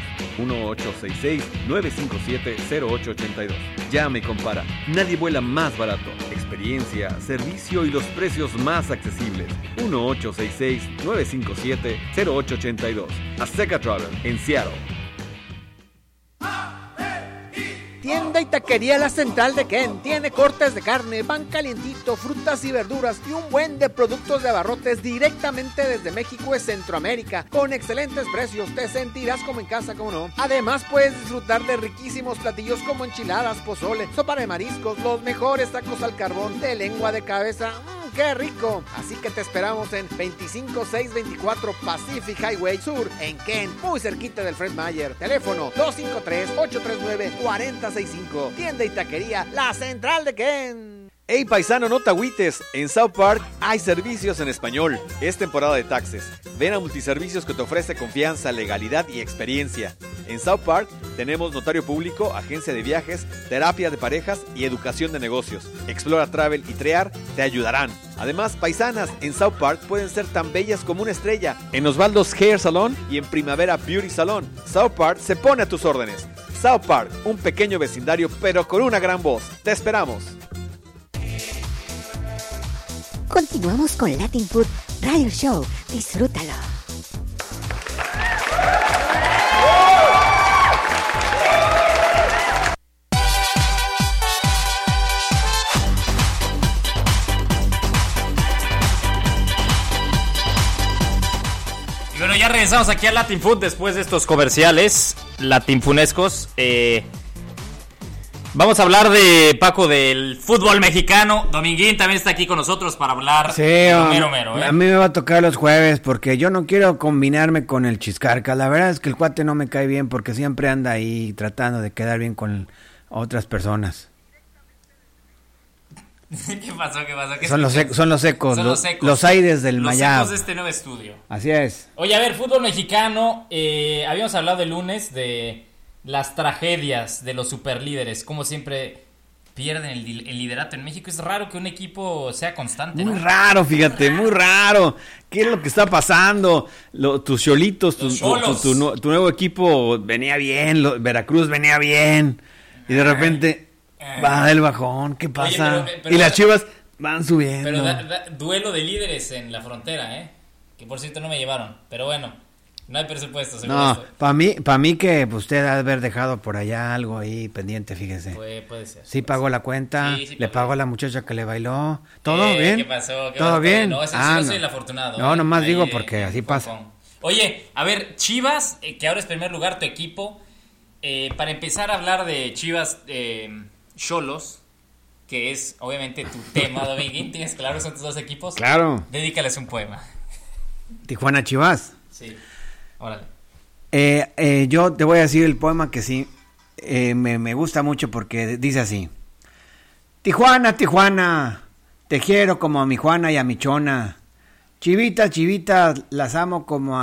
1866-957-0882. Llama y compara. Nadie vuela más barato. Experiencia, servicio y los precios más accesibles. 1866-957-0882. Azteca Travel, en Seattle.
Tienda y taquería La Central de Ken tiene cortes de carne, pan calientito, frutas y verduras y un buen de productos de abarrotes directamente desde México y Centroamérica con excelentes precios. Te sentirás como en casa, como no. Además puedes disfrutar de riquísimos platillos como enchiladas, pozole, sopa de mariscos, los mejores tacos al carbón, de lengua de cabeza. ¡Qué rico! Así que te esperamos en 25624 Pacific Highway Sur, en Ken, muy cerquita del Fred Meyer. Teléfono 253-839-4065. Tienda y taquería La Central de Ken.
Hey paisano, no te agüites, en South Park hay servicios en español. Es temporada de taxes. Ven a Multiservicios que te ofrece confianza, legalidad y experiencia. En South Park tenemos notario público, agencia de viajes, terapia de parejas y educación de negocios. Explora Travel y Trear te ayudarán. Además, paisanas en South Park pueden ser tan bellas como una estrella. En Osvaldo's Hair Salon y en Primavera Beauty Salon. South Park se pone a tus órdenes. South Park, un pequeño vecindario pero con una gran voz. Te esperamos.
Continuamos con Latin Food Radio Show. Disfrútalo.
Y bueno, ya regresamos aquí a Latin Food después de estos comerciales latinfunescos. Vamos a hablar de Paco del fútbol mexicano. Dominguín también está aquí con nosotros para hablar de mero.
A mí me va a tocar los jueves porque yo no quiero combinarme con el Chiscarca. La verdad es que el cuate no me cae bien porque siempre anda ahí tratando de quedar bien con otras personas.
¿Qué pasó?
Son los secos, los aires del Mayab.
Los secos de este nuevo estudio.
Así es.
Oye, a ver, fútbol mexicano. Habíamos hablado el lunes de las tragedias de los superlíderes, como siempre pierden el liderato en México. Es raro que un equipo sea constante, ¿no?
Muy raro, fíjate, muy raro. ¿Qué es lo que está pasando? Tus Cholitos, tu nuevo equipo venía bien, Veracruz venía bien, y de repente va el bajón. ¿Qué pasa?
Oye, pero
y las Chivas van subiendo.
Pero duelo de líderes en la frontera, que por cierto no me llevaron, pero bueno. No hay presupuesto, seguro.
No, para mí que usted debe haber dejado por allá algo ahí pendiente, fíjese.
Puede ser.
Sí pagó la cuenta,
sí,
le pagó a la muchacha que le bailó. ¿Todo bien?
¿Qué pasó?
¿Todo bien?
No, no soy el afortunado.
No, nomás digo porque así pasa.
Oye, a ver, Chivas, que ahora es primer lugar tu equipo. Para empezar a hablar de Chivas Xolos, que es obviamente tu tema, Dominguín. ¿Tienes claro son tus dos equipos?
Claro.
Dedícales un poema.
Tijuana Chivas.
Sí. Órale.
Yo te voy a decir el poema que sí me gusta mucho porque dice así: Tijuana, Tijuana, te quiero como a mi Juana y a mi Chona. Chivitas, chivitas, las amo como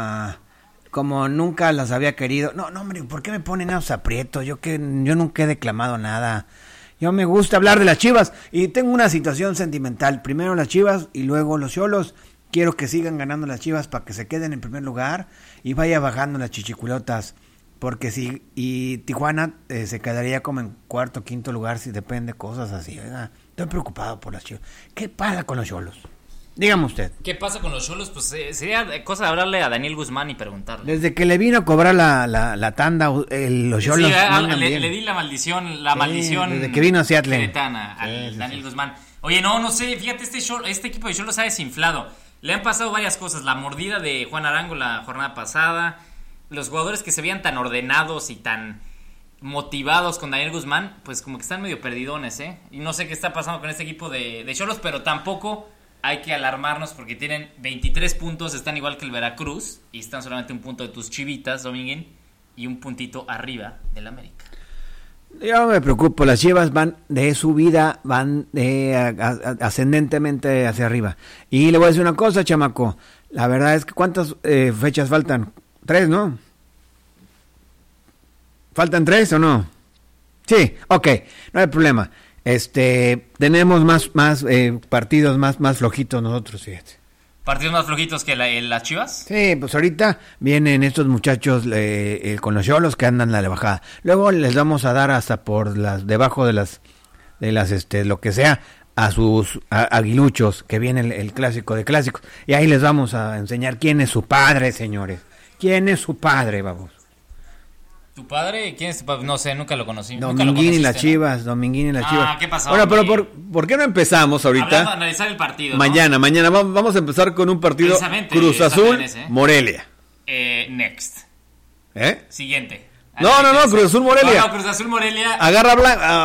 nunca las había querido. No, hombre, ¿por qué me ponen a aprietos? Yo nunca he declamado nada. Yo me gusta hablar de las Chivas y tengo una situación sentimental. Primero las Chivas y luego los Xolos. Quiero que sigan ganando las Chivas para que se queden en primer lugar y vaya bajando las chichiculotas. Porque si Tijuana se quedaría como en cuarto, quinto lugar si depende de cosas así, ¿verdad? Estoy preocupado por las Chivas. ¿Qué pasa con los Xolos? Dígame usted.
¿Qué pasa con los Xolos? Pues sería cosa de hablarle a Daniel Guzmán y preguntarle.
Desde que le vino a cobrar la tanda, los Xolos
le di la maldición
desde que vino a Seattle.
Queretana al Daniel Guzmán. Oye, no sé, fíjate, este equipo de Xolos ha desinflado. Le han pasado varias cosas. La mordida de Juan Arango la jornada pasada. Los jugadores que se veían tan ordenados y tan motivados con Daniel Guzmán, pues como que están medio perdidones, Y no sé qué está pasando con este equipo de Xolos, pero tampoco hay que alarmarnos porque tienen 23 puntos, están igual que el Veracruz y están solamente un punto de tus Chivitas, Dominguín. y un puntito arriba del América.
Yo no me preocupo, las Chivas van de subida, van de ascendentemente hacia arriba. Y le voy a decir una cosa, chamaco, la verdad es que ¿cuántas fechas faltan? 3, ¿no? ¿Faltan 3 o no? Sí, ok, no hay problema. Tenemos más partidos más flojitos nosotros, fíjate.
¿Partidos más flojitos que las Chivas?
Sí, pues ahorita vienen estos muchachos con los Xolos que andan a la bajada. Luego les vamos a dar hasta por debajo de las lo que sea a sus aguiluchos, que viene el clásico de clásicos. Y ahí les vamos a enseñar quién es su padre, señores. ¿Quién es su padre, vamos?
¿Tu padre? ¿Quién es tu padre? No sé, nunca lo conocí.
Dominguín y las Chivas, Dominguín y las Chivas.
¿Qué pasó?
Bueno, pero ¿por qué no empezamos ahorita?
Hablando de analizar el partido,
Mañana vamos a empezar con un partido Cruz Azul, Morelia.
Next. Siguiente.
No, Cruz Azul Morelia.
No, Cruz Azul Morelia.
Agarra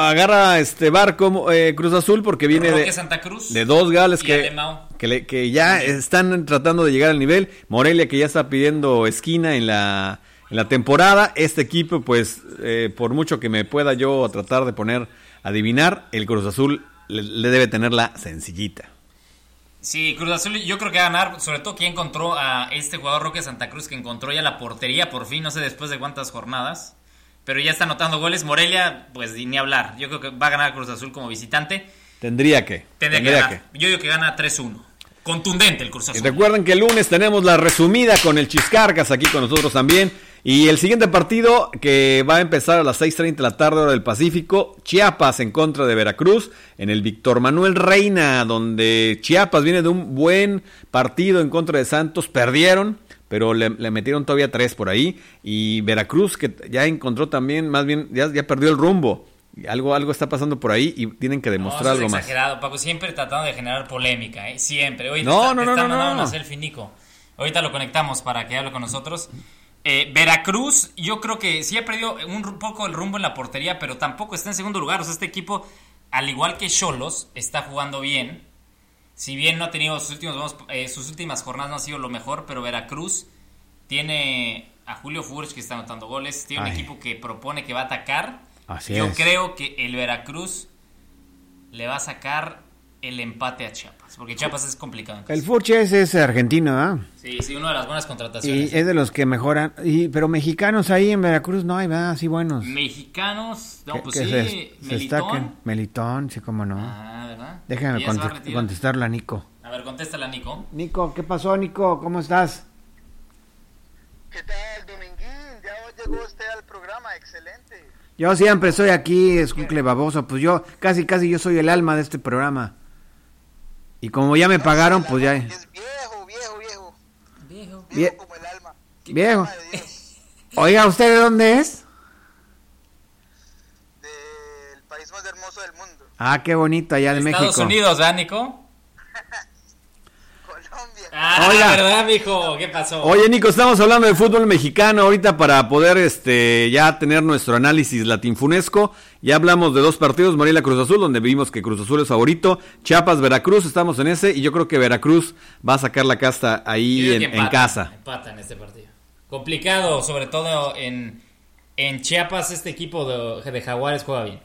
barco Cruz Azul porque viene
Roque Santa Cruz
de 2 goles que ya están tratando de llegar al nivel. Morelia que ya está pidiendo esquina en la temporada. Este equipo, pues, por mucho que me pueda yo tratar de adivinar, el Cruz Azul le debe tener la sencillita.
Sí, Cruz Azul yo creo que va a ganar, sobre todo que encontró a este jugador Roque Santa Cruz, que encontró ya la portería por fin, no sé después de cuántas jornadas, pero ya está anotando goles. Morelia, pues ni hablar, yo creo que va a ganar Cruz Azul como visitante.
Tendría que
ganar. Yo digo que gana 3-1. Contundente el Cruz Azul.
Y recuerden que el lunes tenemos la resumida con el Chiscarcas aquí con nosotros también. Y el siguiente partido que va a empezar a las 6:30 de la tarde hora del Pacífico, Chiapas en contra de Veracruz en el Víctor Manuel Reina, donde Chiapas viene de un buen partido en contra de Santos, perdieron, pero le metieron todavía 3 por ahí, y Veracruz que ya encontró también, más bien ya perdió el rumbo. Algo está pasando por ahí y tienen que demostrar algo más.
Exagerado, Paco, siempre tratando de generar polémica, siempre. Hoy
no.
Una selfie, Nico. Ahorita lo conectamos para que hable con nosotros. Veracruz, yo creo que sí ha perdido un poco el rumbo en la portería, pero tampoco está en segundo lugar. O sea, este equipo, al igual que Xolos, está jugando bien. Si bien no ha tenido sus últimas jornadas, no ha sido lo mejor, pero Veracruz tiene a Julio Furch que está anotando goles. Tiene un equipo que propone, que va a atacar. Yo creo que el Veracruz le va a sacar el empate a Chiapas, porque Chiapas es complicado.
El Furches es argentino, ¿ah?
Sí, una de las buenas contrataciones.
Y es de los que mejoran. Pero mexicanos ahí en Veracruz no hay, ¿verdad? Así buenos.
Mexicanos, no, pues
sí,
Melitón.
Melitón, sí, cómo no.
¿Verdad?
Déjame contestarle a Nico.
A ver, contéstale a Nico.
Nico, ¿qué pasó, Nico? ¿Cómo estás?
¿Qué tal, Dominguín? Ya llegó usted al programa, excelente.
Yo siempre estoy aquí, escucle baboso, pues yo casi yo soy el alma de este programa. Y como ya me pagaron, pues ya...
Es viejo.
Viejo
como el alma.
Viejo. Oiga, ¿usted de dónde es?
Del país más hermoso del mundo.
Ah, qué bonito, allá de México.
Estados Unidos, ¿verdad, Nico?
Colombia.
Oiga,
¿verdad, mijo? ¿Qué pasó?
Oye, Nico, estamos hablando de fútbol mexicano ahorita para poder ya tener nuestro análisis latinfunesco. Ya hablamos de 2 partidos, Morelia Cruz Azul, donde vimos que Cruz Azul es favorito. Chiapas Veracruz, estamos en ese, y yo creo que Veracruz va a sacar la casta ahí en casa.
Empata en este partido. Complicado, sobre todo en Chiapas, este equipo de Jaguares juega bien.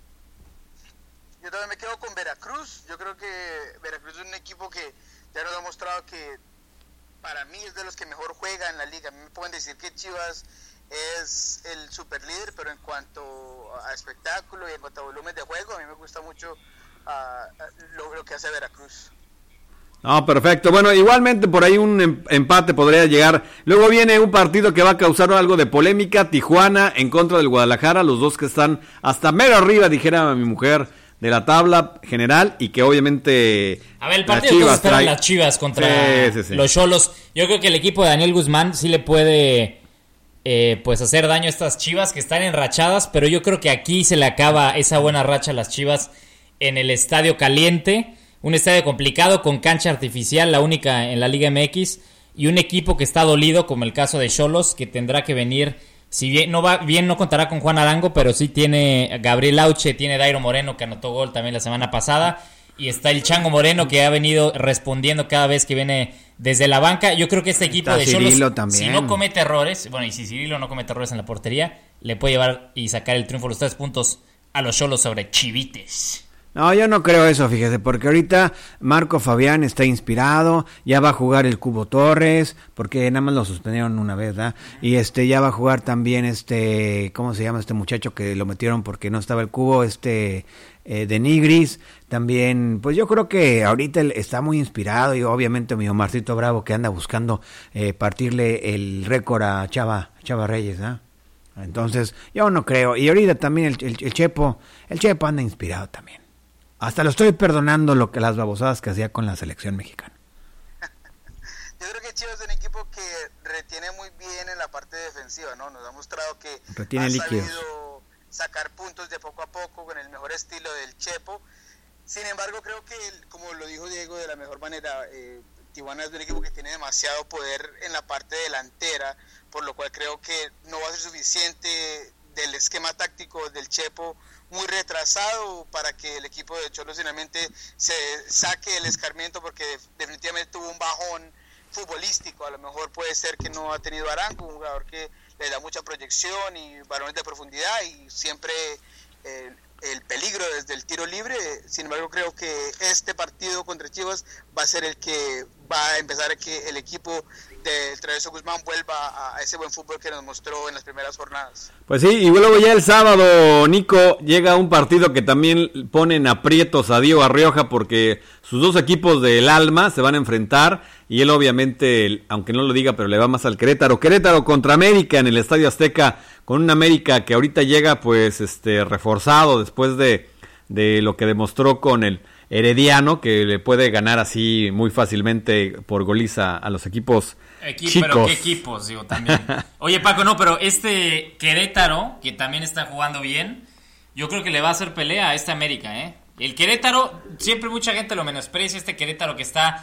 Yo también me quedo con Veracruz. Yo creo que Veracruz es un equipo que ya nos ha mostrado que para mí es de los que mejor juega en la liga. A mí me pueden decir que Chivas es el super líder, pero en cuanto a espectáculo y en cuanto a volumen de juego, a mí me gusta mucho lo que hace Veracruz.
No, perfecto. Bueno, igualmente por ahí un empate podría llegar. Luego viene un partido que va a causar algo de polémica, Tijuana en contra del Guadalajara, los dos que están hasta mero arriba, dijera mi mujer, de la tabla general, y que obviamente...
A ver, el partido que esperan las Chivas contra los Xolos. Yo creo que el equipo de Daniel Guzmán sí le puede pues hacer daño a estas Chivas que están enrachadas, pero yo creo que aquí se le acaba esa buena racha a las Chivas en el Estadio Caliente, un estadio complicado con cancha artificial, la única en la Liga MX, y un equipo que está dolido como el caso de Xolos, que tendrá que venir, si bien no va bien, no contará con Juan Arango, pero sí tiene Gabriel Auche, tiene Dairo Moreno que anotó gol también la semana pasada, Y está el Chango Moreno, que ha venido respondiendo cada vez que viene desde la banca. Yo creo que este equipo de Xolos, si no comete errores, bueno, y si Cirilo no comete errores en la portería, le puede llevar y sacar el triunfo, los 3 puntos a los Xolos sobre Chivites.
No, yo no creo eso, fíjese, porque ahorita Marco Fabián está inspirado, ya va a jugar el Cubo Torres, porque nada más lo suspendieron una vez, ¿verdad? Y ya va a jugar también ¿cómo se llama este muchacho que lo metieron porque no estaba el Cubo? De Nigris, también, pues yo creo que ahorita él está muy inspirado, y obviamente mi Omarcito Bravo que anda buscando partirle el récord a Chava Reyes, ¿ah? Entonces, yo no creo, y ahorita también el Chepo anda inspirado también. Hasta lo estoy perdonando las babosadas que hacía con la selección mexicana.
Yo creo que Chivas es un equipo que retiene muy bien en la parte defensiva, ¿no? Nos ha mostrado que
retiene líquidos,
sabido sacar puntos de poco a poco con el mejor estilo del Chepo. Sin embargo, creo que, como lo dijo Diego de la mejor manera, Tijuana es un equipo que tiene demasiado poder en la parte delantera, por lo cual creo que no va a ser suficiente del esquema táctico del Chepo, muy retrasado, para que el equipo de Xolos finalmente se saque el escarmiento, porque definitivamente tuvo un bajón futbolístico. A lo mejor puede ser que no ha tenido Arango, un jugador que le da mucha proyección y balones de profundidad y siempre el peligro desde el tiro libre. Sin embargo, creo que este partido contra Chivas va a ser el que va a empezar a que el equipo del Travieso Guzmán vuelva a ese buen fútbol que nos mostró en las primeras jornadas.
Pues sí, y luego ya el sábado, Nico, llega un partido que también ponen aprietos a Diego Rioja, porque sus dos equipos del alma se van a enfrentar, y él obviamente, aunque no lo diga, pero le va más al Querétaro contra América en el Estadio Azteca, con un América que ahorita llega pues reforzado después de lo que demostró con el Herediano, que le puede ganar así muy fácilmente por goliza a los equipos chicos.
Pero qué equipos, digo, también. Oye, Paco, no, pero Querétaro, que también está jugando bien, yo creo que le va a hacer pelea a América, ¿eh? El Querétaro, siempre mucha gente lo menosprecia, Querétaro que está,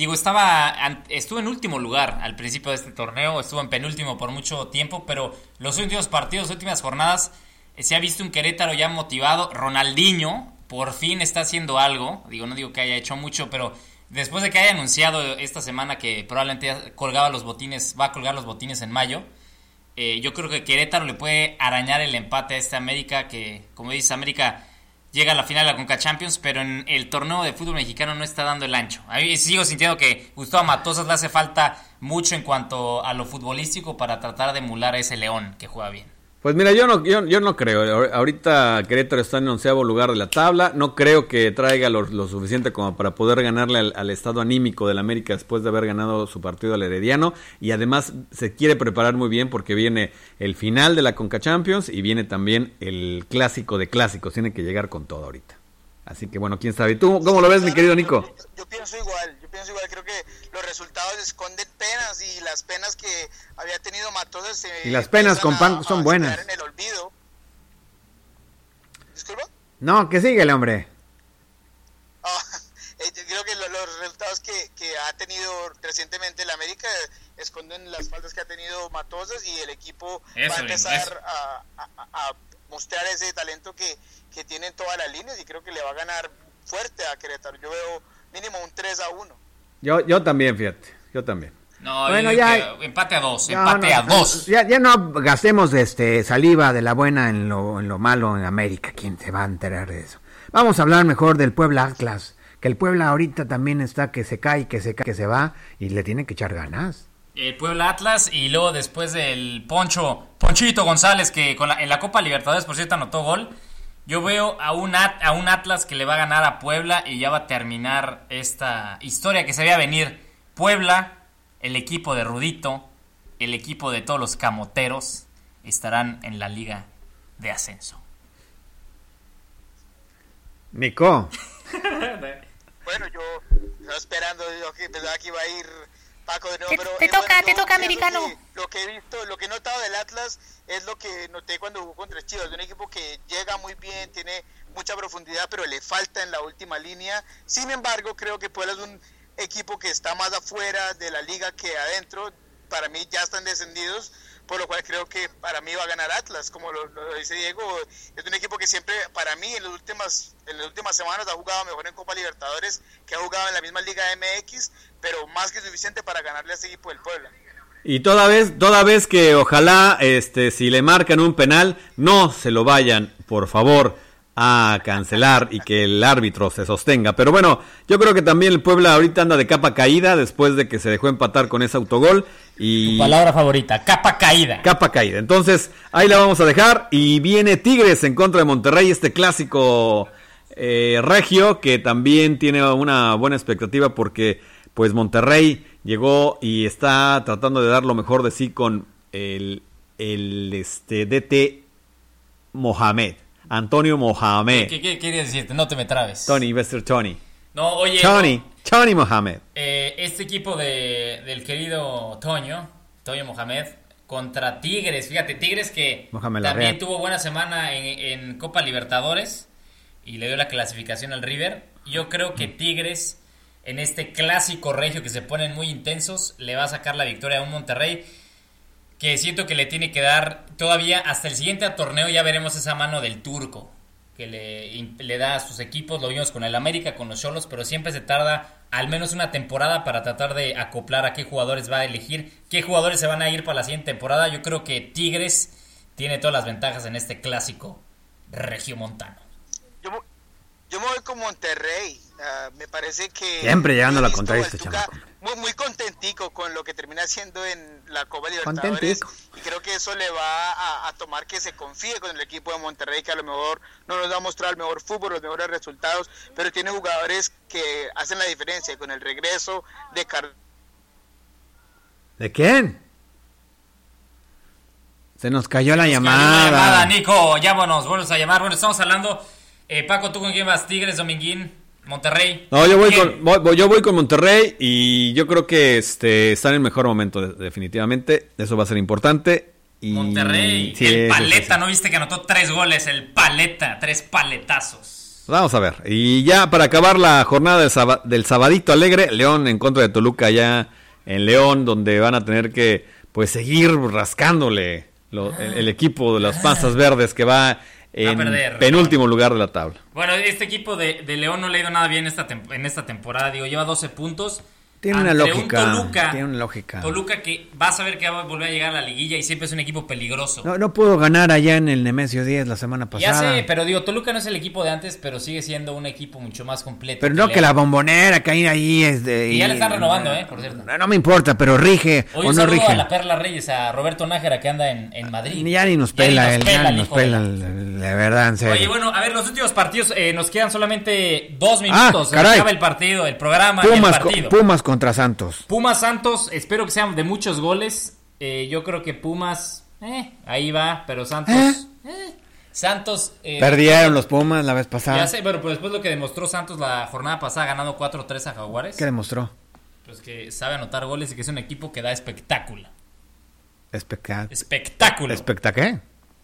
estuvo en último lugar al principio de este torneo, estuvo en penúltimo por mucho tiempo, pero los últimos partidos, últimas jornadas, se ha visto un Querétaro ya motivado. Ronaldinho por fin está haciendo algo, no digo que haya hecho mucho, pero después de que haya anunciado esta semana que probablemente ya va a colgar los botines en mayo, yo creo que Querétaro le puede arañar el empate a América, que, como dices, América llega a la final de la Conca Champions, pero en el torneo de fútbol mexicano no está dando el ancho. A mí sigo sintiendo que Gustavo Matosas le hace falta mucho en cuanto a lo futbolístico para tratar de emular a ese León que juega bien.
Pues mira, yo no creo. Ahorita Querétaro está en 11º lugar de la tabla. No creo que traiga lo suficiente como para poder ganarle al estado anímico del América después de haber ganado su partido al Herediano. Y además se quiere preparar muy bien porque viene el final de la Conca Champions y viene también el clásico de clásicos. Tiene que llegar con todo ahorita. Así que bueno, quién sabe. ¿Y tú cómo lo ves, mi querido Nico?
Yo pienso igual. Creo que los resultados esconden penas, y las penas que había tenido Matosas
y las penas con pan son buenas.
En el olvido. ¿Disculpa?
No, que síguele, hombre.
Creo que los resultados que ha tenido recientemente el América esconden las faltas que ha tenido Matosas, y el equipo va a empezar a mostrar ese talento que tiene en todas las líneas, y creo que le va a ganar fuerte a Querétaro. Yo veo mínimo un 3-1.
Yo también, fíjate, yo también.
No, bueno, ya empate a 2, a 2.
Ya no gastemos saliva de la buena en lo malo en América. ¿Quién se va a enterar de eso? Vamos a hablar mejor del Puebla Atlas, que el Puebla ahorita también está que se cae, que se va, y le tiene que echar ganas.
El Puebla Atlas, y luego después del Ponchito González, que en la Copa Libertadores, por cierto, anotó gol. Yo veo a un Atlas que le va a ganar a Puebla, y ya va a terminar esta historia que se veía venir. Puebla, el equipo de Rudito, el equipo de todos los camoteros, estarán en la Liga de Ascenso.
Nico.
Bueno, yo estaba esperando, yo que pensaba que iba a ir Paco de nuevo, pero
te toca americano.
Lo que he visto, lo que he notado del Atlas es lo que noté cuando jugó contra Chivas, un equipo que llega muy bien, tiene mucha profundidad, pero le falta en la última línea. Sin embargo, creo que Puebla es un equipo que está más afuera de la liga que adentro. Para mí ya están descendidos, por lo cual creo que para mí va a ganar Atlas, como lo dice Diego. Es un equipo que siempre, para mí, en las últimas semanas ha jugado mejor en Copa Libertadores que ha jugado en la misma Liga MX, pero más que suficiente para ganarle a este equipo del Puebla.
Y toda vez que ojalá si le marcan un penal, no se lo vayan, por favor, a cancelar y que el árbitro se sostenga. Pero bueno, yo creo que también el Puebla ahorita anda de capa caída después de que se dejó empatar con ese autogol. Y
tu palabra favorita, capa caída.
Capa caída. Entonces, ahí la vamos a dejar. Y viene Tigres en contra de Monterrey, este clásico regio, que también tiene una buena expectativa porque pues Monterrey llegó y está tratando de dar lo mejor de sí con el DT Mohamed. Antonio Mohamed.
¿Qué querías decirte? No te me trabes.
Tony, Mr. Tony.
No, oye.
Tony Mohamed.
Este equipo del querido Toño Mohamed contra Tigres. Fíjate, Tigres que
Mohamed
también tuvo buena semana en Copa Libertadores y le dio la clasificación al River. Yo creo que Tigres, en este clásico regio que se ponen muy intensos, le va a sacar la victoria a un Monterrey que siento que le tiene que dar todavía hasta el siguiente torneo. Ya veremos esa mano del turco que le da a sus equipos. Lo vimos con el América, con los Xolos, pero siempre se tarda al menos una temporada para tratar de acoplar a qué jugadores va a elegir, qué jugadores se van a ir para la siguiente temporada. Yo creo que Tigres tiene todas las ventajas en este clásico regiomontano.
Yo me voy con Monterrey. Me parece que
siempre llegando a la contraria este chamaco.
Muy contentico con lo que termina haciendo en la Copa Libertadores. Y creo que eso le va a tomar que se confíe con el equipo de Monterrey, que a lo mejor no nos va a mostrar el mejor fútbol, los mejores resultados, pero tiene jugadores que hacen la diferencia. Con el regreso de
¿De quién? Se nos cayó la llamada.
Nico, llámonos, vuelves a llamar. Bueno, estamos hablando. Paco, ¿tú con quién vas? ¿Tigres, Dominguín, Monterrey?
No, yo voy con Monterrey y yo creo que está en el mejor momento, definitivamente. Eso va a ser importante. Y
Monterrey,
sí,
el Paleta,
sí.
¿No viste que anotó 3 goles? El Paleta, 3 paletazos.
Vamos a ver. Y ya para acabar la jornada del sabadito alegre, León en contra de Toluca ya en León, donde van a tener que pues seguir rascándole el equipo de las panzas verdes que va en penúltimo lugar de la tabla.
Bueno, este equipo de León no le ha ido nada bien en esta temporada. Lleva 12 puntos.
Tiene una lógica.
Toluca que vas a ver que va a volver a llegar a la liguilla y siempre es un equipo peligroso.
No pudo ganar allá en el Nemesio 10 la semana pasada.
Ya sé, pero Toluca no es el equipo de antes, pero sigue siendo un equipo mucho más completo.
Pero no que la Bombonera, que ahí es de...
Y ya le están renovando, por cierto.
No me importa, pero rige
o no rige. A la Perla Reyes, a Roberto Nájera que anda en Madrid.
Ya ni nos pela, de verdad, en serio.
Oye, bueno, a ver, los últimos partidos, nos quedan solamente 2 minutos. Acaba el partido, el programa y el partido.
Pumas contra Santos.
Pumas Santos, espero que sean de muchos goles. Yo creo que Pumas, ahí va, pero Santos, Santos
perdieron los Pumas la vez pasada.
Ya sé, pero pues después lo que demostró Santos la jornada pasada, ganando 4-3 a Jaguares.
¿Qué demostró?
Pues que sabe anotar goles y que es un equipo que da espectáculo.
Espectáculo.
¿Espectáculo?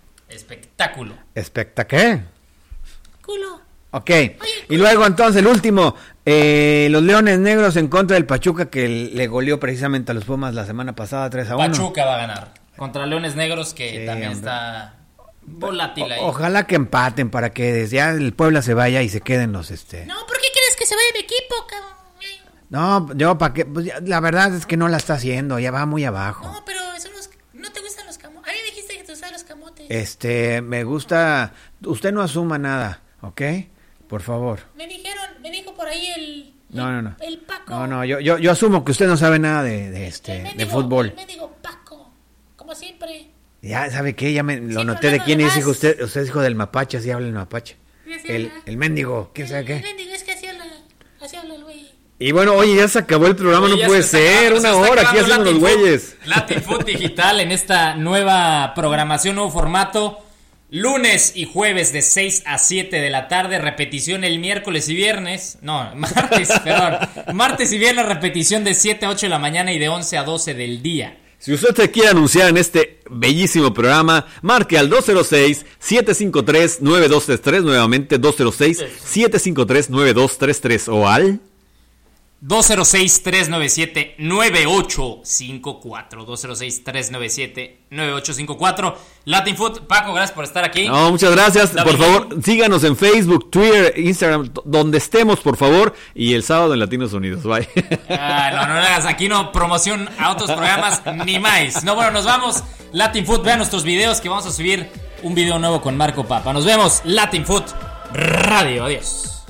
Culo.
Ok, y luego entonces el último, los Leones Negros en contra del Pachuca, que le goleó precisamente a los Pumas la semana pasada 3-1.
Pachuca va a ganar contra Leones Negros, que también está volátil ahí.
Ojalá que empaten para que desde ya el Puebla se vaya y se queden los
No, ¿por qué quieres que se vaya mi equipo, cabrón?
No, yo para qué, pues, la verdad es que no la está haciendo, ya va muy abajo.
No, pero no te gustan los camotes. A mí me dijiste que te gustan los camotes.
Me gusta, usted no asuma nada, ¿ok? Por favor.
Me dijo por ahí el Paco.
No, yo asumo que usted no sabe nada de fútbol.
Me digo Paco, como siempre.
Ya, ¿sabe qué? Ya lo noté de quién es hijo usted. Usted es hijo del mapache, así habla el mapache. El mendigo, ¿quién sabe qué?
El mendigo, es que así habla el güey.
Y bueno, oye, ya se acabó el programa, no puede ser, una hora aquí haciendo los güeyes.
Latin Food Digital en esta nueva programación, nuevo formato. Lunes y jueves de 6 a 7 de la tarde, repetición el miércoles y viernes. No, martes y viernes, repetición de 7 a 8 de la mañana y de 11 a 12 del día.
Si usted se quiere anunciar en este bellísimo programa, marque al 206-753-9233, nuevamente 206-753-9233 o al
206-397-9854. 206-397-9854. Latin Food. Paco, gracias por estar aquí.
No, muchas gracias.
David,
por favor, síganos en Facebook, Twitter, Instagram, donde estemos, por favor. Y el sábado en Latinos Unidos. Bye.
No hagas aquí promoción a otros programas, ni más. No, bueno, nos vamos. Latin Food, vean nuestros videos que vamos a subir un video nuevo con Marco Papa. Nos vemos, Latin Food Radio. Adiós.